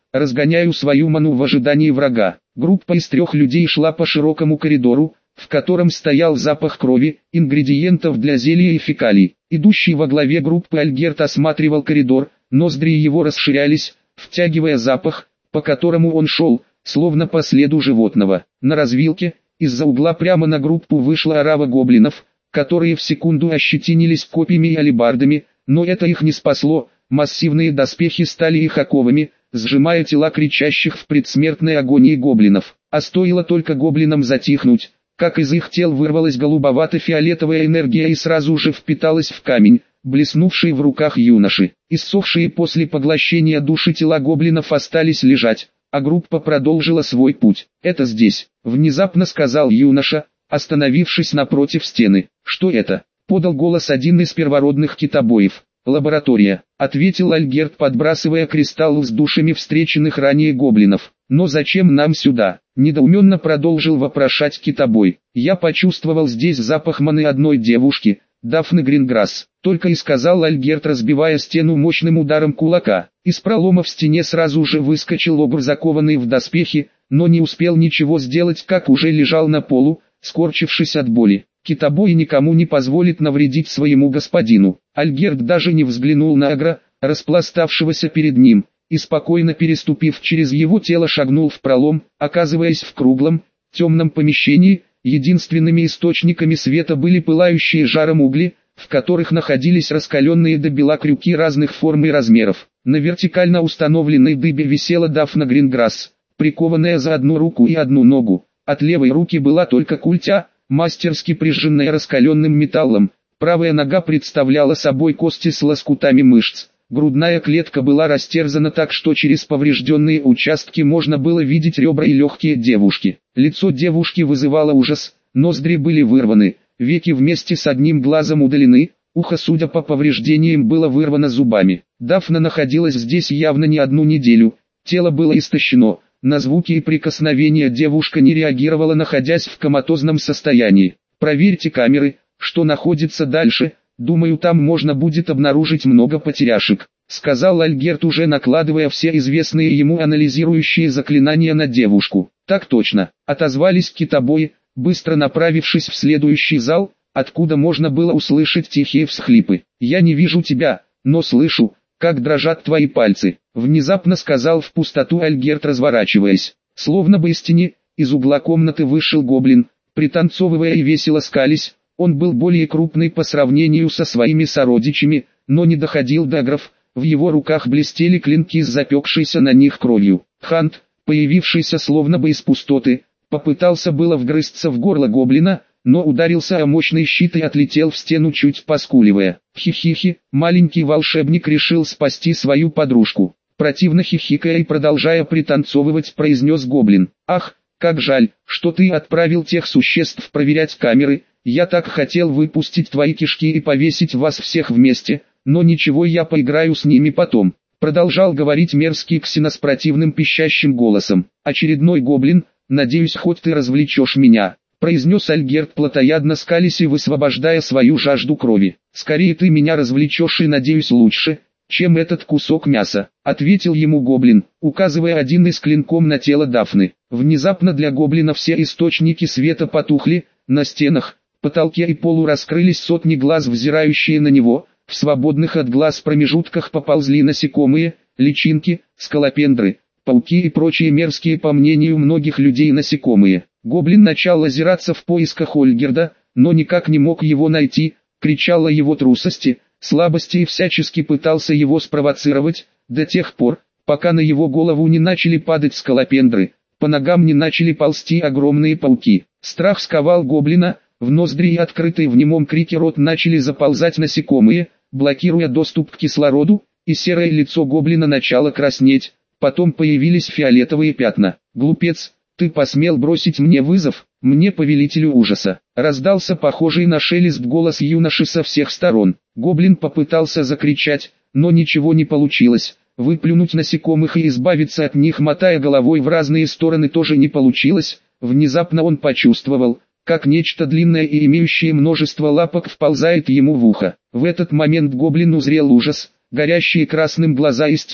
разгоняю свою ману в ожидании врага. Группа из 3 людей шла по широкому коридору, в котором стоял запах крови, ингредиентов для зелья и фекалий. Идущий во главе группы Альгерт осматривал коридор, ноздри его расширялись, втягивая запах, по которому он шел, словно по следу животного. На развилке, из-за угла прямо на группу вышла орава гоблинов, которые в секунду ощетинились копьями и алебардами, но это их не спасло, массивные доспехи стали их оковами, сжимая тела кричащих в предсмертной агонии гоблинов. А стоило только гоблинам затихнуть, как из их тел вырвалась голубовато-фиолетовая энергия и сразу же впиталась в камень, блеснувший в руках юноши. Иссохшие после поглощения души тела гоблинов остались лежать, а группа продолжила свой путь. «Это здесь», — внезапно сказал юноша, остановившись напротив стены. «Что это?» — подал голос один из первородных китобоев. «Лаборатория», — ответил Альгерт, подбрасывая кристаллы с душами встреченных ранее гоблинов. «Но зачем нам сюда?» — недоуменно продолжил вопрошать китобой. «Я почувствовал здесь запах маны одной девушки, Дафны Гринграсс», — только и сказал Альгерт, разбивая стену мощным ударом кулака. Из пролома в стене сразу же выскочил огр, закованный в доспехи, но не успел ничего сделать, как уже лежал на полу, скорчившись от боли. Китобой никому не позволит навредить своему господину. Альгерт даже не взглянул на огра, распластавшегося перед ним, и спокойно переступив через его тело шагнул в пролом, оказываясь в круглом, темном помещении. Единственными источниками света были пылающие жаром угли, в которых находились раскаленные до бела крюки разных форм и размеров. На вертикально установленной дыбе висела Дафна Гринграсс, прикованная за одну руку и одну ногу. От левой руки была только культя, мастерски прижженная раскаленным металлом. Правая нога представляла собой кости с лоскутами мышц. Грудная клетка была растерзана так, что через поврежденные участки можно было видеть ребра и легкие девушки. Лицо девушки вызывало ужас, ноздри были вырваны, веки вместе с одним глазом удалены, ухо, судя по повреждениям, было вырвано зубами. Дафна находилась здесь явно не одну неделю, тело было истощено, на звуки и прикосновения девушка не реагировала, находясь в коматозном состоянии. «Проверьте камеры, что находится дальше. Думаю, там можно будет обнаружить много потеряшек», — сказал Альгерт, уже накладывая все известные ему анализирующие заклинания на девушку. «Так точно», — отозвались китобои, быстро направившись в следующий зал, откуда можно было услышать тихие всхлипы. «Я не вижу тебя, но слышу, как дрожат твои пальцы», — внезапно сказал в пустоту Альгерт, разворачиваясь. Словно бы из тени, из угла комнаты вышел гоблин, пританцовывая и весело скались. Он был более крупный по сравнению со своими сородичами, но не доходил до огров, в его руках блестели клинки с запекшейся на них кровью. Хант, появившийся словно бы из пустоты, попытался было вгрызться в горло гоблина, но ударился о мощный щит и отлетел в стену, чуть поскуливая. Хихихи, маленький волшебник решил спасти свою подружку. Противно хихикая и продолжая пританцовывать, произнес гоблин. «Ах, как жаль, что ты отправил тех существ проверять камеры. Я так хотел выпустить твои кишки и повесить вас всех вместе, но ничего, я поиграю с ними потом», — продолжал говорить мерзкий ксено с противным пищащим голосом. «Очередной гоблин, надеюсь, хоть ты развлечешь меня», — произнес Альгерт, плотоядно скалясь и высвобождая свою жажду крови. «Скорее ты меня развлечешь и, надеюсь, лучше, чем этот кусок мяса», — ответил ему гоблин, указывая один из клинком на тело Дафны. Внезапно для гоблина все источники света потухли, на стенах, потолке и полу раскрылись сотни глаз, взирающие на него. В свободных от глаз промежутках поползли насекомые, личинки, скалопендры, пауки и прочие мерзкие, по мнению многих людей, насекомые. Гоблин начал озираться в поисках Альгерда, но никак не мог его найти, кричал о его трусости, слабости и всячески пытался его спровоцировать, до тех пор, пока на его голову не начали падать скалопендры, по ногам не начали ползти огромные пауки. Страх сковал гоблина. В ноздри и открытый в немом крике рот начали заползать насекомые, блокируя доступ к кислороду, и серое лицо гоблина начало краснеть, потом появились фиолетовые пятна. «Глупец, ты посмел бросить мне вызов, мне, повелителю ужаса!» Раздался похожий на шелест голос юноши со всех сторон. Гоблин попытался закричать, но ничего не получилось. Выплюнуть насекомых и избавиться от них, мотая головой в разные стороны, тоже не получилось. Внезапно он почувствовал, как нечто длинное и имеющее множество лапок вползает ему в ухо. В этот момент гоблин узрел ужас, горящие красным глаза из тьмы,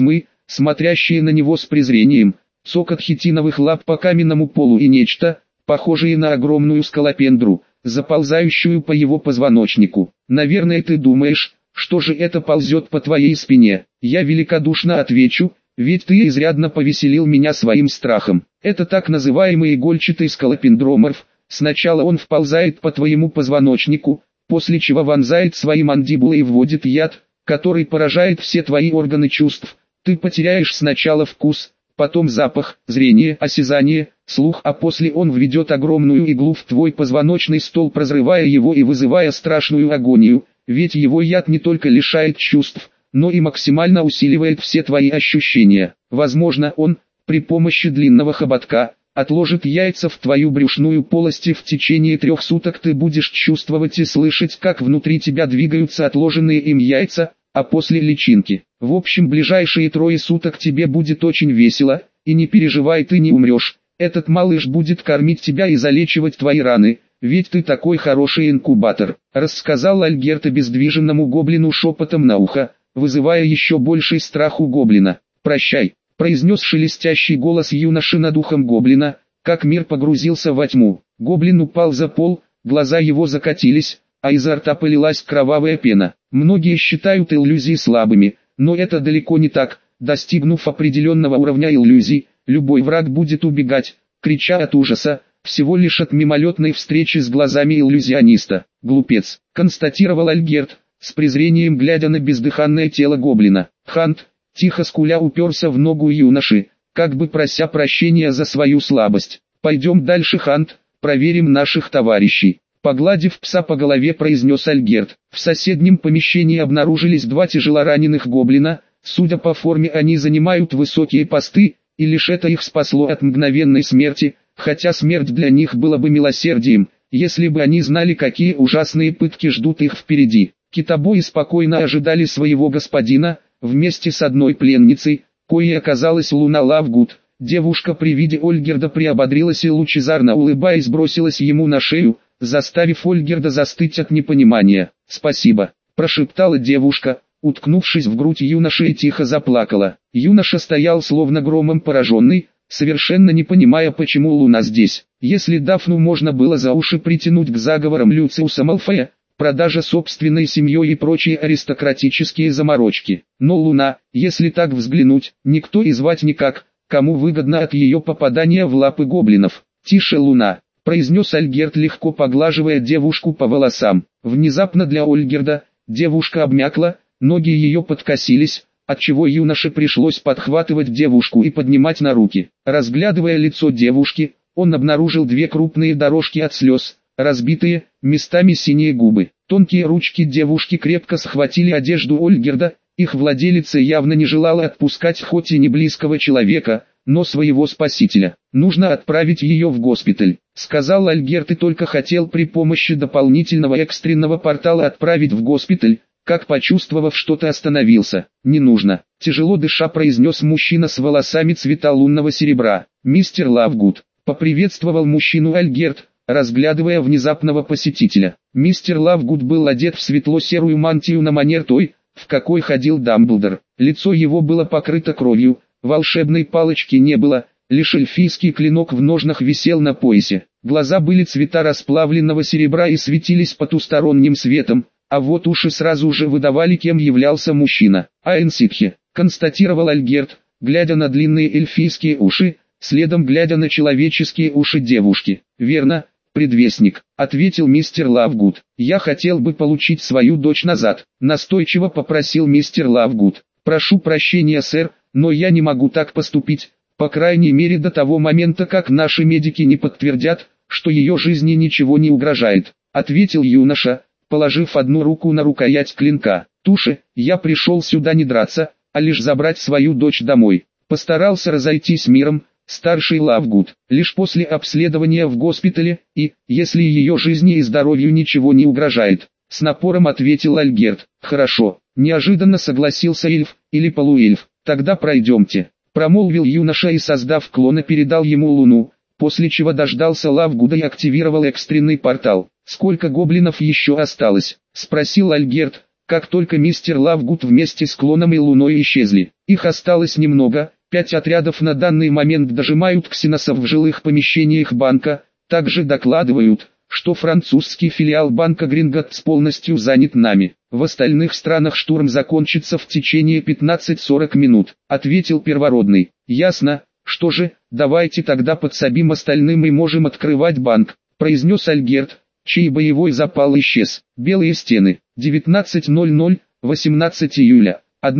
смотрящие на него с презрением, цокот хитиновых лап по каменному полу и нечто, похожее на огромную скалопендру, заползающую по его позвоночнику. «Наверное, ты думаешь, что же это ползет по твоей спине?» Я великодушно отвечу, ведь ты изрядно повеселил меня своим страхом. Это так называемый игольчатый скалопендроморф. Сначала он вползает по твоему позвоночнику, после чего вонзает свои мандибулы и вводит яд, который поражает все твои органы чувств. Ты потеряешь сначала вкус, потом запах, зрение, осязание, слух, а после он введет огромную иглу в твой позвоночный столб, разрывая его и вызывая страшную агонию, ведь его яд не только лишает чувств, но и максимально усиливает все твои ощущения. Возможно, он, при помощи длинного хоботка, отложит яйца в твою брюшную полость, и в течение 3 суток ты будешь чувствовать и слышать, как внутри тебя двигаются отложенные им яйца, а после личинки. В общем, ближайшие 3 суток тебе будет очень весело, и не переживай, ты не умрешь. Этот малыш будет кормить тебя и залечивать твои раны, ведь ты такой хороший инкубатор, рассказал Альгерт обездвиженному гоблину шепотом на ухо, вызывая еще больший страх у гоблина. «Прощай», — произнес шелестящий голос юноши над ухом гоблина, как мир погрузился во тьму. Гоблин упал за пол, глаза его закатились, а изо рта полилась кровавая пена. Многие считают иллюзии слабыми, но это далеко не так. Достигнув определенного уровня иллюзий, любой враг будет убегать, крича от ужаса, всего лишь от мимолетной встречи с глазами иллюзиониста. «Глупец», — констатировал Альгерт, с презрением глядя на бездыханное тело гоблина. Хант, тихо скуля, уперся в ногу юноши, как бы прося прощения за свою слабость. «Пойдем дальше, Хант, проверим наших товарищей», — погладив пса по голове, произнес Альгерт. В соседнем помещении обнаружились 2 тяжелораненых гоблина. Судя по форме, они занимают высокие посты, и лишь это их спасло от мгновенной смерти, хотя смерть для них была бы милосердием, если бы они знали, какие ужасные пытки ждут их впереди. Китобои спокойно ожидали своего господина, вместе с одной пленницей, коей оказалась Луна Лавгуд. Девушка при виде Ольгерда приободрилась и, лучезарно улыбаясь, бросилась ему на шею, заставив Ольгерда застыть от непонимания. «Спасибо», — прошептала девушка, уткнувшись в грудь юноши, и тихо заплакала. Юноша стоял словно громом пораженный, совершенно не понимая, почему Луна здесь. Если Дафну можно было за уши притянуть к заговорам Люциуса Малфоя, продажа собственной семьей и прочие аристократические заморочки, но Луна, если так взглянуть, никто и звать никак, кому выгодно от ее попадания в лапы гоблинов. «Тише, Луна», — произнес Альгерт, легко поглаживая девушку по волосам. Внезапно для Ольгерда девушка обмякла, ноги ее подкосились, отчего юноше пришлось подхватывать девушку и поднимать на руки. Разглядывая лицо девушки, он обнаружил 2 крупные дорожки от слез, разбитые, местами синие губы. Тонкие ручки девушки крепко схватили одежду Ольгерда, их владелица явно не желала отпускать хоть и не близкого человека, но своего спасителя. «Нужно отправить ее в госпиталь», — сказал Альгерт, и только хотел при помощи дополнительного экстренного портала отправить в госпиталь, как, почувствовав что-то, остановился. «Не нужно», — тяжело дыша произнес мужчина с волосами цвета лунного серебра. «Мистер Лавгуд», — поприветствовал мужчину Альгерт, разглядывая внезапного посетителя. Мистер Лавгуд был одет в светло-серую мантию на манер той, в какой ходил Дамблдор. Лицо его было покрыто кровью, волшебной палочки не было, лишь эльфийский клинок в ножнах висел на поясе. Глаза были цвета расплавленного серебра и светились потусторонним светом, а вот уши сразу же выдавали, кем являлся мужчина. «Аэнситхе», — констатировал Альгерт, глядя на длинные эльфийские уши, следом глядя на человеческие уши девушки. «Верно, предвестник», — ответил мистер Лавгуд. «Я хотел бы получить свою дочь назад», — настойчиво попросил мистер Лавгуд. «Прошу прощения, сэр, но я не могу так поступить, по крайней мере до того момента, как наши медики не подтвердят, что ее жизни ничего не угрожает», — ответил юноша, положив одну руку на рукоять клинка. «Туши, я пришел сюда не драться, а лишь забрать свою дочь домой». Постарался разойтись миром старший Лавгуд. Лишь после обследования в госпитале, и, если ее жизни и здоровью ничего не угрожает, с напором ответил Альгерт. «Хорошо», — неожиданно согласился эльф, или полуэльф. «Тогда пройдемте», — промолвил юноша и, создав клона, передал ему Луну, после чего дождался Лавгуда и активировал экстренный портал. «Сколько гоблинов еще осталось?» — спросил Альгерт, как только мистер Лавгуд вместе с Клоном и Луной исчезли. Их осталось немного, 5 отрядов на данный момент дожимают ксеносов в жилых помещениях банка, также докладывают, что французский филиал банка Гринготтс полностью занят нами. В остальных странах штурм закончится в течение 15-40 минут, ответил Первородный. Ясно, что же, давайте тогда подсобим остальным и можем открывать банк, произнес Альгерт, чей боевой запал исчез. Белые стены, 19:00, 18 июля,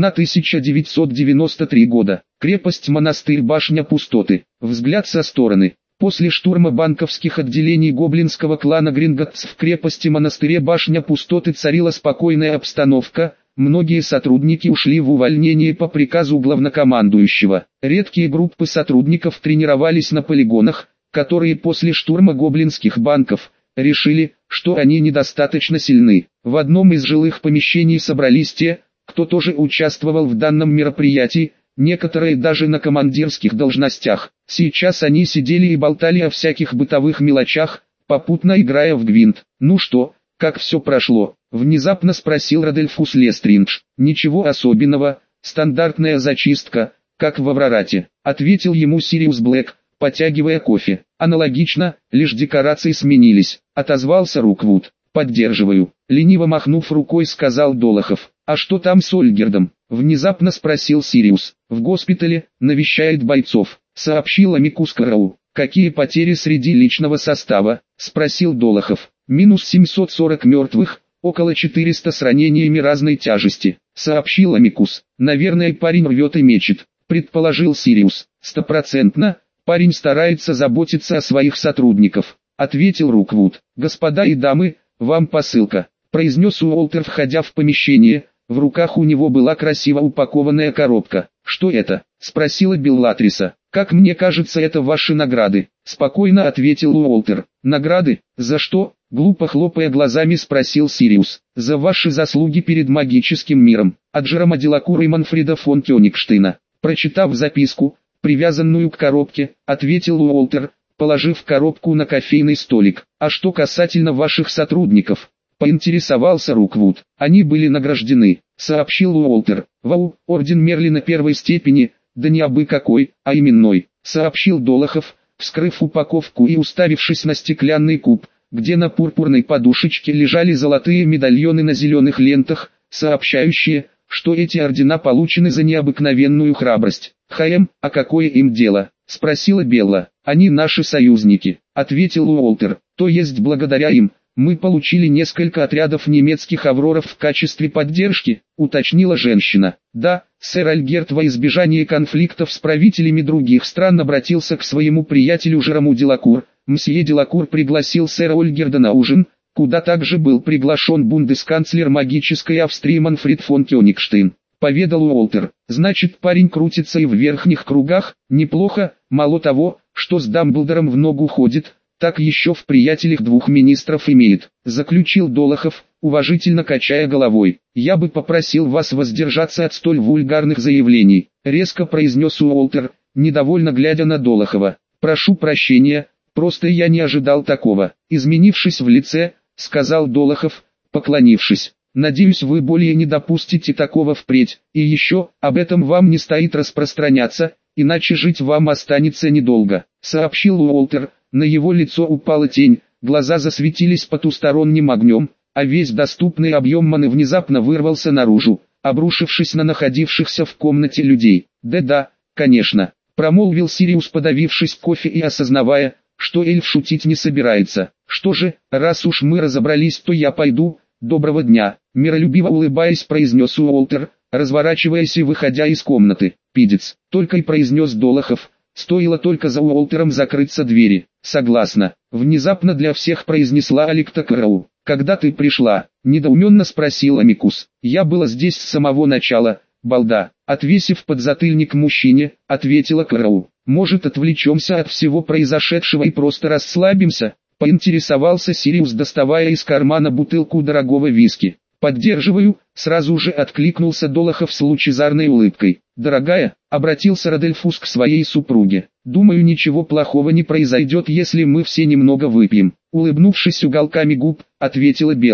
1993 года. Крепость Монастырь Башня Пустоты. Взгляд со стороны. После штурма банковских отделений гоблинского клана Гринготтс в крепости Монастыре Башня Пустоты царила спокойная обстановка, многие сотрудники ушли в увольнение по приказу главнокомандующего. Редкие группы сотрудников тренировались на полигонах, которые после штурма гоблинских банков решили, что они недостаточно сильны. В одном из жилых помещений собрались те, кто тоже участвовал в данном мероприятии, некоторые даже на командирских должностях. Сейчас они сидели и болтали о всяких бытовых мелочах, попутно играя в гвинт. «Ну что, как все прошло?» — внезапно спросил Родольфус Лестриндж. «Ничего особенного, стандартная зачистка, как в Аврорате», — ответил ему Сириус Блэк, потягивая кофе. «Аналогично, лишь декорации сменились», — отозвался Руквуд. «Поддерживаю», — лениво махнув рукой сказал Долохов. «А что там с Ольгердом?» — внезапно спросил Сириус. «В госпитале, навещает бойцов», — сообщил Амикус Карау. «Какие потери среди личного состава?» — спросил Долохов. «Минус 740 мертвых, около 400 с ранениями разной тяжести», — сообщил Амикус. «Наверное, парень рвет и мечет», — предположил Сириус. «Стопроцентно, парень старается заботиться о своих сотрудниках», — ответил Руквуд. «Господа и дамы, вам посылка», — произнес Уолтер, входя в помещение. В руках у него была красиво упакованная коробка. «Что это?» — спросила Беллатриса. «Как мне кажется, это ваши награды», — спокойно ответил Уолтер. «Награды? За что?» — глупо хлопая глазами спросил Сириус. «За ваши заслуги перед магическим миром, от Жерома Делакура и Манфреда фон Кёнигштейна». Прочитав записку, привязанную к коробке, ответил Уолтер, положив коробку на кофейный столик. «А что касательно ваших сотрудников?» — поинтересовался Руквуд. «Они были награждены», — сообщил Уолтер. «Вау, орден Мерлина первой степени, да не абы какой, а именной», — сообщил Долохов, вскрыв упаковку и уставившись на стеклянный куб, где на пурпурной подушечке лежали золотые медальоны на зеленых лентах, сообщающие, что эти ордена получены за необыкновенную храбрость. «А какое им дело?» — спросила Белла. «Они наши союзники», — ответил Уолтер. «То есть благодаря им мы получили несколько отрядов немецких авроров в качестве поддержки», — уточнила женщина. «Да, сэр Альгерт во избежание конфликтов с правителями других стран обратился к своему приятелю Жерому Делакур. Мсье Делакур пригласил сэра Ольгерда на ужин, куда также был приглашен бундесканцлер магической Австрии Манфред фон Кёнигштейн», — поведал Уолтер. «Значит, парень крутится и в верхних кругах, неплохо, мало того, что с Дамблдором в ногу ходит, так еще в приятелях двух министров имеет», — заключил Долохов, уважительно качая головой. «Я бы попросил вас воздержаться от столь вульгарных заявлений», — резко произнес Уолтер, недовольно глядя на Долохова. «Прошу прощения, просто я не ожидал такого», — изменившись в лице, сказал Долохов, поклонившись. «Надеюсь, вы более не допустите такого впредь, и еще, об этом вам не стоит распространяться, иначе жить вам останется недолго», — сообщил Уолтер. На его лицо упала тень, глаза засветились потусторонним огнем, а весь доступный объем маны внезапно вырвался наружу, обрушившись на находившихся в комнате людей. «Да-да, конечно», — промолвил Сириус, подавившись кофе и осознавая, что эльф шутить не собирается. «Что же, раз уж мы разобрались, то я пойду. Доброго дня», — миролюбиво улыбаясь произнес Уолтер, разворачиваясь и выходя из комнаты. «Пидец», — только и произнес Долохов. Стоило только за Уолтером закрыться двери. «Согласна», — внезапно для всех произнесла Аликта Карау. «Когда ты пришла?» — недоуменно спросил Амикус. «Я была здесь с самого начала, балда», — отвесив подзатыльник мужчине, ответила Карау. «Может, отвлечемся от всего произошедшего и просто расслабимся?» — поинтересовался Сириус, доставая из кармана бутылку дорогого виски. «Поддерживаю», — сразу же откликнулся Долохов с лучезарной улыбкой. «Дорогая», — обратился Родольфус к своей супруге, — «думаю, ничего плохого не произойдет, если мы все немного выпьем». Улыбнувшись уголками губ, ответила Белла.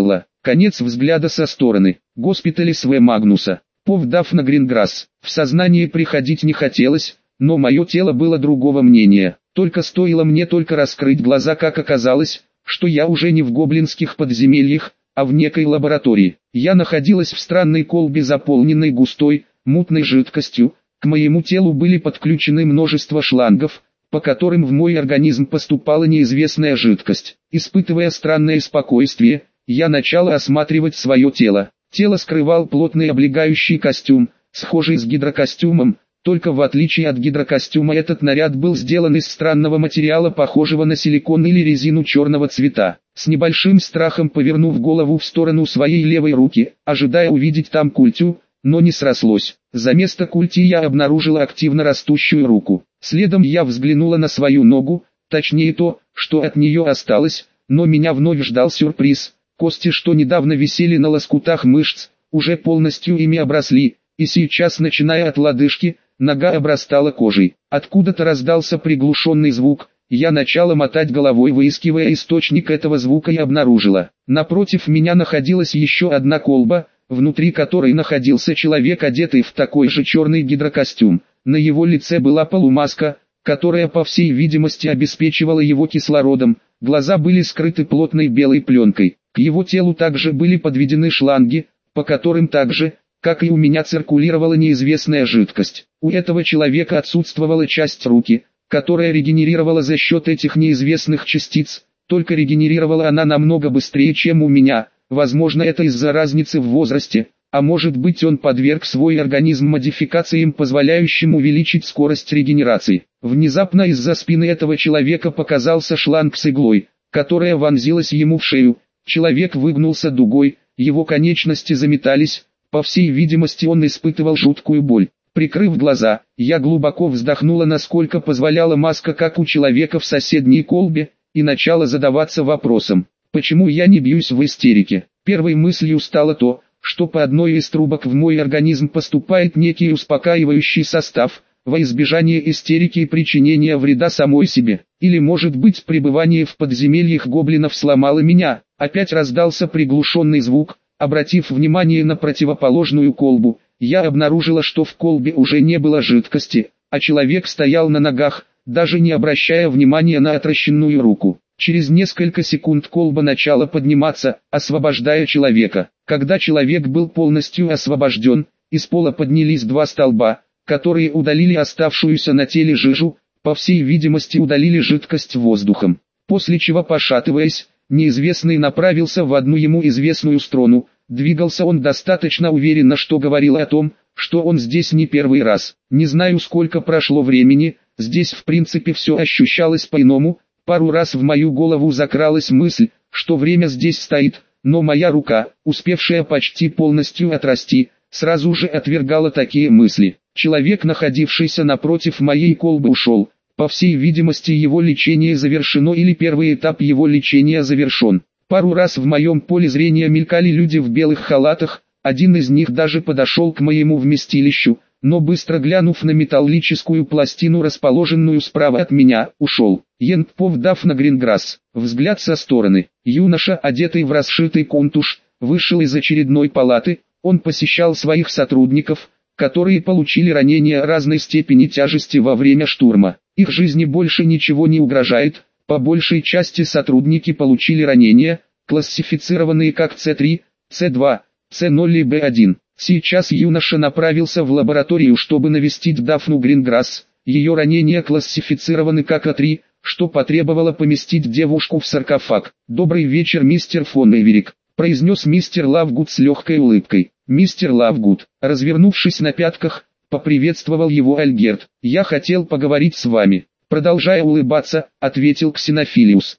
Конец взгляда со стороны. Госпиталь С.В. Магнуса. Пов Дафна Гринграсс. В сознание приходить не хотелось, но мое тело было другого мнения. Только стоило мне только раскрыть глаза, как оказалось, что я уже не в гоблинских подземельях, а в некой лаборатории. Я находилась в странной колбе, заполненной густой, мутной жидкостью. К моему телу были подключены множество шлангов, по которым в мой организм поступала неизвестная жидкость. Испытывая странное спокойствие, я начал осматривать свое тело. Тело скрывал плотный облегающий костюм, схожий с гидрокостюмом, только в отличие от гидрокостюма этот наряд был сделан из странного материала, похожего на силикон или резину черного цвета. С небольшим страхом повернув голову в сторону своей левой руки, ожидая увидеть там культю, но не срослось. За место культи я обнаружила активно растущую руку. Следом я взглянула на свою ногу, точнее то, что от нее осталось, но меня вновь ждал сюрприз. Кости, что недавно висели на лоскутах мышц, уже полностью ими обросли, и сейчас, начиная от лодыжки, нога обрастала кожей. Откуда-то раздался приглушенный звук, я начала мотать головой, выискивая источник этого звука, и обнаружила. Напротив меня находилась еще одна колба, внутри которой находился человек, одетый в такой же черный гидрокостюм. На его лице была полумаска, которая по всей видимости обеспечивала его кислородом, глаза были скрыты плотной белой пленкой. К его телу также были подведены шланги, по которым также, как и у меня, циркулировала неизвестная жидкость. У этого человека отсутствовала часть руки, которая регенерировала за счет этих неизвестных частиц, только регенерировала она намного быстрее, чем у меня. Возможно, это из-за разницы в возрасте, а может быть, он подверг свой организм модификациям, позволяющим увеличить скорость регенерации. Внезапно из-за спины этого человека показался шланг с иглой, которая вонзилась ему в шею. Человек выгнулся дугой, его конечности заметались, по всей видимости, он испытывал жуткую боль. Прикрыв глаза, я глубоко вздохнула, насколько позволяла маска, как у человека в соседней колбе, и начала задаваться вопросом, почему я не бьюсь в истерике. Первой мыслью стало то, что по одной из трубок в мой организм поступает некий успокаивающий состав, во избежание истерики и причинения вреда самой себе. Или, может быть, пребывание в подземельях гоблинов сломало меня. Опять раздался приглушенный звук. Обратив внимание на противоположную колбу, я обнаружила, что в колбе уже не было жидкости, а человек стоял на ногах, даже не обращая внимания на отращенную руку. Через несколько секунд колба начала подниматься, освобождая человека. Когда человек был полностью освобожден, из пола поднялись два столба, которые удалили оставшуюся на теле жижу, по всей видимости удалили жидкость воздухом. После чего, пошатываясь, неизвестный направился в одну ему известную сторону. Двигался он достаточно уверенно, что говорило о том, что он здесь не первый раз. Не знаю, сколько прошло времени, здесь в принципе все ощущалось по-иному. Пару раз в мою голову закралась мысль, что время здесь стоит, но моя рука, успевшая почти полностью отрасти, сразу же отвергала такие мысли. Человек, находившийся напротив моей колбы, ушел. По всей видимости, его лечение завершено, или первый этап его лечения завершен. Пару раз в моем поле зрения мелькали люди в белых халатах, один из них даже подошел к моему вместилищу, но быстро глянув на металлическую пластину, расположенную справа от меня, ушел. Ентпов Дафна Гринграсс. Взгляд со стороны. Юноша, одетый в расшитый кунтуш, вышел из очередной палаты. Он посещал своих сотрудников, которые получили ранения разной степени тяжести во время штурма. Их жизни больше ничего не угрожает. По большей части сотрудники получили ранения, классифицированные как С3, С2, С0 и Б1. Сейчас юноша направился в лабораторию, чтобы навестить Дафну Гринграсс. Ее ранения классифицированы как А3, что потребовало поместить девушку в саркофаг. «Добрый вечер, мистер фон Эверик», — произнес мистер Лавгуд с легкой улыбкой. «Мистер Лавгуд», развернувшись на пятках, поприветствовал его Альгерт. «Я хотел поговорить с вами». Продолжая улыбаться, ответил Ксенофилиус.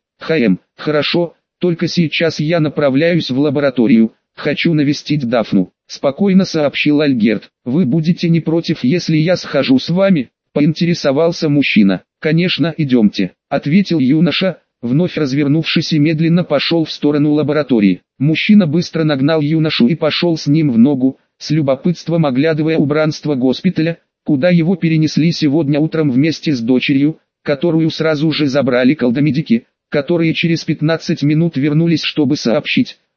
Хорошо, только сейчас я направляюсь в лабораторию, хочу навестить Дафну», — спокойно сообщил Альгерт. «Вы будете не против, если я схожу с вами?» — поинтересовался мужчина. «Конечно, идемте», — ответил юноша, вновь развернувшись, и медленно пошел в сторону лаборатории. Мужчина быстро нагнал юношу и пошел с ним в ногу, с любопытством оглядывая убранство госпиталя, куда его перенесли сегодня утром вместе с дочерью, которую сразу же забрали колдомедики, которые через 15 минут вернулись, чтобы сообщить,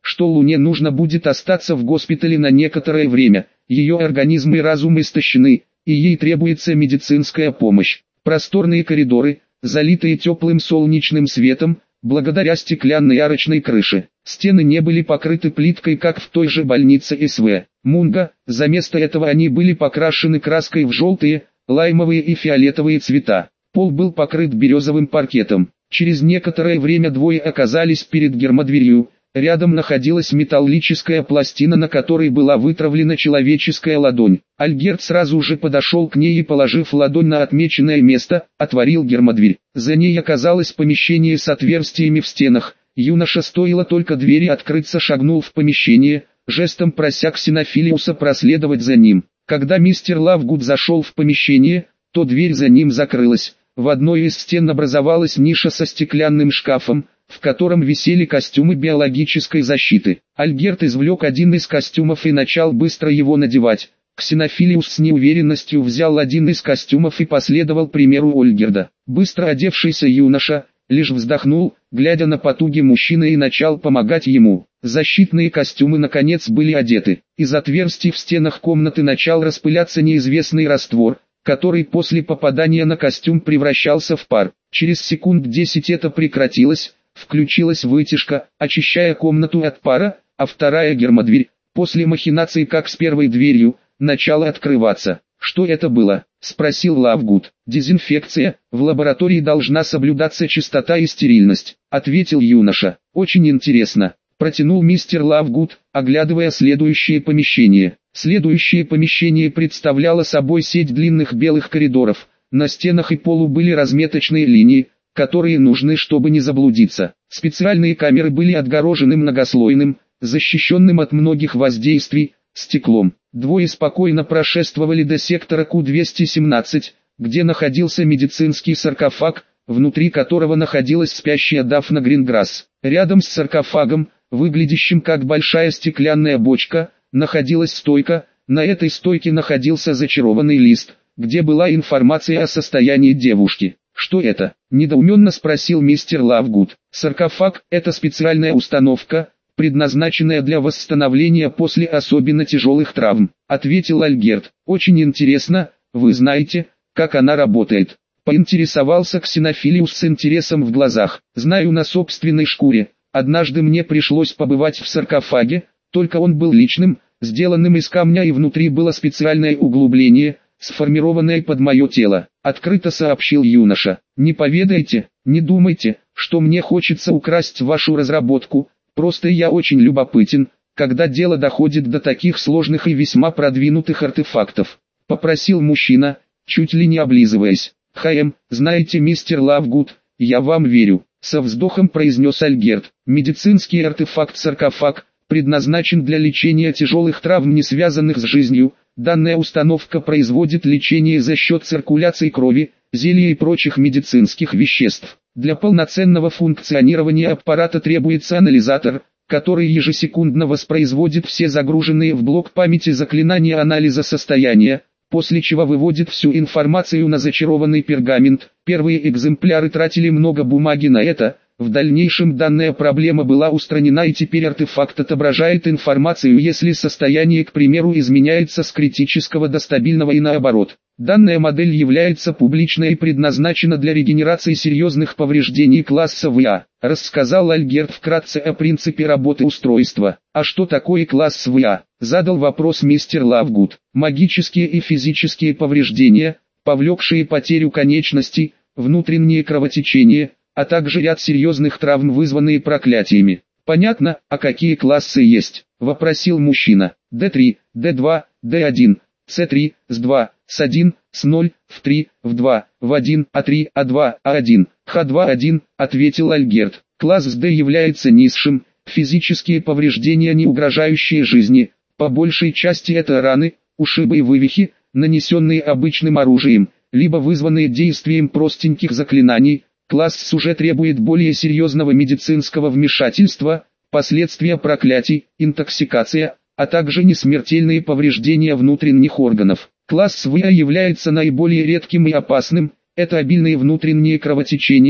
что Луне нужно будет остаться в госпитале на некоторое время, ее организм и разум истощены, и ей требуется медицинская помощь. Просторные коридоры, залитые теплым солнечным светом, благодаря стеклянной арочной крыше. Стены не были покрыты плиткой, как в той же больнице СВ Мунга, за место этого они были покрашены краской в желтые, лаймовые и фиолетовые цвета. Пол был покрыт бирюзовым паркетом. Через некоторое время двое оказались перед гермодверью. Рядом находилась металлическая пластина, на которой была вытравлена человеческая ладонь. Альгерт сразу же подошел к ней и, положив ладонь на отмеченное место, отворил гермодверь. За ней оказалось помещение с отверстиями в стенах. Юноша, стоило только двери открыться, шагнул в помещение, жестом прося Ксенофилиуса проследовать за ним. Когда мистер Лавгуд зашел в помещение, то дверь за ним закрылась. В одной из стен образовалась ниша со стеклянным шкафом, в котором висели костюмы биологической защиты. Альгерт извлек один из костюмов и начал быстро его надевать. Ксенофилиус с неуверенностью взял один из костюмов и последовал примеру Альгерда. Быстро одевшийся юноша лишь вздохнул, глядя на потуги мужчины, и начал помогать ему. Защитные костюмы наконец были одеты. Из отверстий в стенах комнаты начал распыляться неизвестный раствор, который после попадания на костюм превращался в пар. Через секунд 10 это прекратилось. Включилась вытяжка, очищая комнату от пара, а вторая гермодверь, после махинаций как с первой дверью, начала открываться. «Что это было?» – спросил Лавгуд. «Дезинфекция, в лаборатории должна соблюдаться чистота и стерильность», – ответил юноша. «Очень интересно», – протянул мистер Лавгуд, оглядывая следующее помещение. Следующее помещение представляло собой сеть длинных белых коридоров. На стенах и полу были разметочные линии, которые нужны, чтобы не заблудиться. Специальные камеры были отгорожены многослойным, защищенным от многих воздействий, стеклом. Двое спокойно прошествовали до сектора Q217, где находился медицинский саркофаг, внутри которого находилась спящая Дафна Гринграсс. Рядом с саркофагом, выглядящим как большая стеклянная бочка, находилась стойка. На этой стойке находился зачарованный лист, где была информация о состоянии девушки. «Что это?» – недоуменно спросил мистер Лавгуд. «Саркофаг – это специальная установка, предназначенная для восстановления после особенно тяжелых травм», – ответил Альгерт. «Очень интересно, вы знаете, как она работает?» – поинтересовался Ксенофилиус с интересом в глазах. «Знаю на собственной шкуре. Однажды мне пришлось побывать в саркофаге, только он был личным, сделанным из камня, и внутри было специальное углубление, сформированное под мое тело», — открыто сообщил юноша. «Не поведайте, не думайте, что мне хочется украсть вашу разработку, просто я очень любопытен, когда дело доходит до таких сложных и весьма продвинутых артефактов», — попросил мужчина, чуть ли не облизываясь. Знаете, мистер Лавгуд, я вам верю», — со вздохом произнес Альгерт. «Медицинский артефакт-саркофаг предназначен для лечения тяжелых травм, не связанных с жизнью. Данная установка производит лечение за счет циркуляции крови, зелья и прочих медицинских веществ. Для полноценного функционирования аппарата требуется анализатор, который ежесекундно воспроизводит все загруженные в блок памяти заклинания анализа состояния, после чего выводит всю информацию на зачарованный пергамент. Первые экземпляры тратили много бумаги на это. В дальнейшем данная проблема была устранена, и теперь артефакт отображает информацию, если состояние, к примеру, изменяется с критического до стабильного и наоборот. Данная модель является публичной и предназначена для регенерации серьезных повреждений класса ВА, рассказал Альгерт вкратце о принципе работы устройства. «А что такое класс ВА?» – задал вопрос мистер Лавгуд. «Магические и физические повреждения, повлекшие потерю конечностей, внутренние кровотечения, а также ряд серьезных травм, вызванные проклятиями». «Понятно, а какие классы есть?» – вопросил мужчина. «D3, D2, D1, C3, S2, S1, S0, В3, В2, В1, А3, А2, А1, Х2-1, ответил Альгерт. «Класс D является низшим, физические повреждения, не угрожающие жизни, по большей части это раны, ушибы и вывихи, нанесенные обычным оружием, либо вызванные действием простеньких заклинаний. Класс уже требует более серьезного медицинского вмешательства, последствия проклятий, интоксикация, а также несмертельные повреждения внутренних органов. Класс ВА является наиболее редким и опасным, это обильные внутренние кровотечения,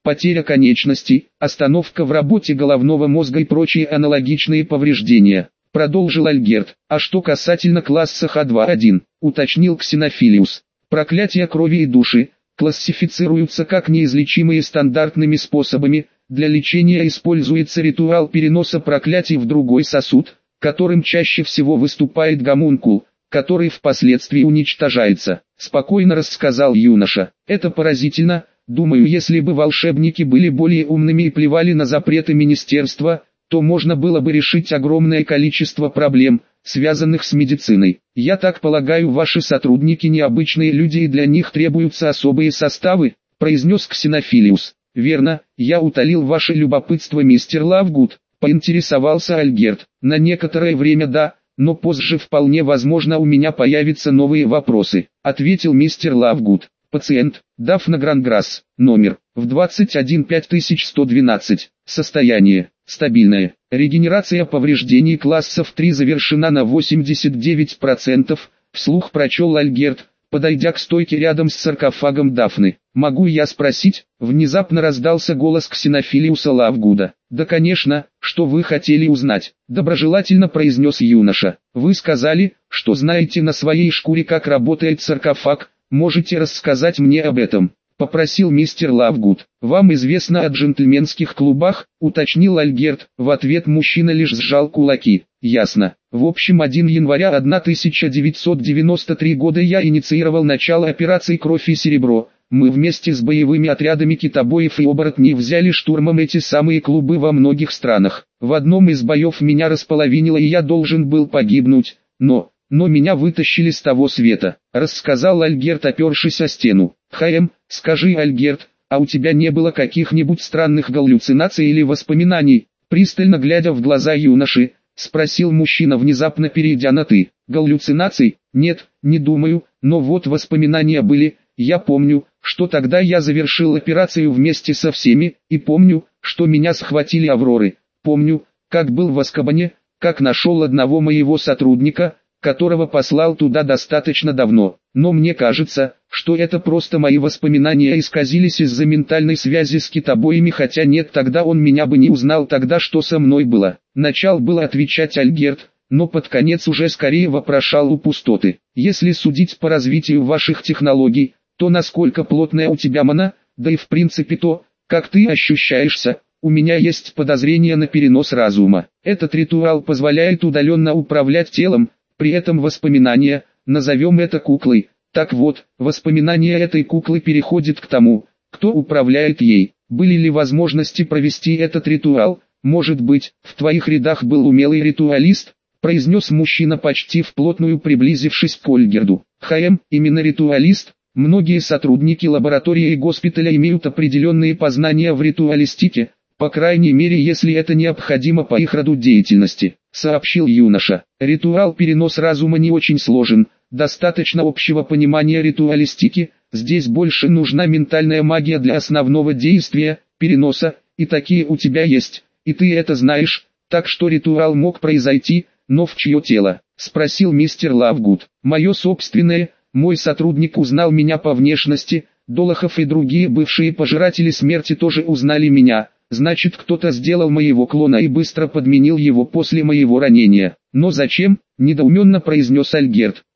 потеря конечностей, остановка в работе головного мозга и прочие аналогичные повреждения. Продолжил Альгерт. А что касательно класса Х2-1, уточнил Ксенофилиус. Проклятия крови и души классифицируются как неизлечимые стандартными способами. Для лечения используется ритуал переноса проклятий в другой сосуд, которым чаще всего выступает гомункул, который впоследствии уничтожается. Спокойно рассказал юноша. Это поразительно. Думаю, если бы волшебники были более умными и плевали на запреты министерства, то можно было бы решить огромное количество проблем, связанных с медициной. Я так полагаю, ваши сотрудники необычные люди и для них требуются особые составы, произнес Ксенофилиус. Верно, я утолил ваше любопытство, мистер Лавгуд, поинтересовался Альгерт. На некоторое время да, но позже вполне возможно у меня появятся новые вопросы, ответил мистер Лавгуд. Пациент, Дафна Гранграсс, номер, в 215112, состояние, стабильное, регенерация повреждений классов 3 завершена на 89%, вслух прочел Альгерт, подойдя к стойке рядом с саркофагом Дафны. «Могу я спросить?» — внезапно раздался голос Ксенофилиуса Лавгуда. «Да, конечно, что вы хотели узнать?» — доброжелательно произнес юноша. «Вы сказали, что знаете на своей шкуре, как работает саркофаг. Можете рассказать мне об этом?» — попросил мистер Лавгуд. «Вам известно о джентльменских клубах?» — уточнил Альгерт. В ответ мужчина лишь сжал кулаки. «Ясно. В общем, 1 января 1993 года я инициировал начало операции «Кровь и серебро». Мы вместе с боевыми отрядами китобоев и оборотней взяли штурмом эти самые клубы во многих странах. В одном из боев меня располовинило и я должен был погибнуть, но меня вытащили с того света», — рассказал Альгерт, опершись о стену. Скажи, Альгерт, а у тебя не было каких-нибудь странных галлюцинаций или воспоминаний?» Пристально глядя в глаза юноши, спросил мужчина, внезапно перейдя на «ты». «Галлюцинаций? Нет, не думаю, но вот воспоминания были. Я помню, что тогда я завершил операцию вместе со всеми, и помню, что меня схватили Авроры. Помню, как был в Азкабане, как нашел одного моего сотрудника, которого послал туда достаточно давно. Но мне кажется, что это просто мои воспоминания исказились из-за ментальной связи с китобоями, хотя нет, тогда он меня бы не узнал. Тогда что со мной было?» Начал было отвечать Альгерт, но под конец уже скорее вопрошал у пустоты. «Если судить по развитию ваших технологий, то насколько плотная у тебя мана, да и в принципе то, как ты ощущаешься, у меня есть подозрение на перенос разума. Этот ритуал позволяет удаленно управлять телом, при этом воспоминания, назовем это куклой. Так вот, воспоминания этой куклы переходят к тому, кто управляет ей. Были ли возможности провести этот ритуал? Может быть, в твоих рядах был умелый ритуалист?» произнес мужчина, почти вплотную приблизившись к Ольгерду. Именно ритуалист. Многие сотрудники лаборатории и госпиталя имеют определенные познания в ритуалистике, по крайней мере, если это необходимо по их роду деятельности, сообщил юноша. Ритуал перенос разума не очень сложен, достаточно общего понимания ритуалистики, здесь больше нужна ментальная магия для основного действия, переноса, и такие у тебя есть, и ты это знаешь, так что ритуал мог произойти, но в чье тело? Спросил мистер Лавгуд. Мое собственное. Мой сотрудник узнал меня по внешности, Долохов и другие бывшие пожиратели смерти тоже узнали меня, значит кто-то сделал моего клона и быстро подменил его после моего ранения. Но зачем, недоуменно произнес Альгерт.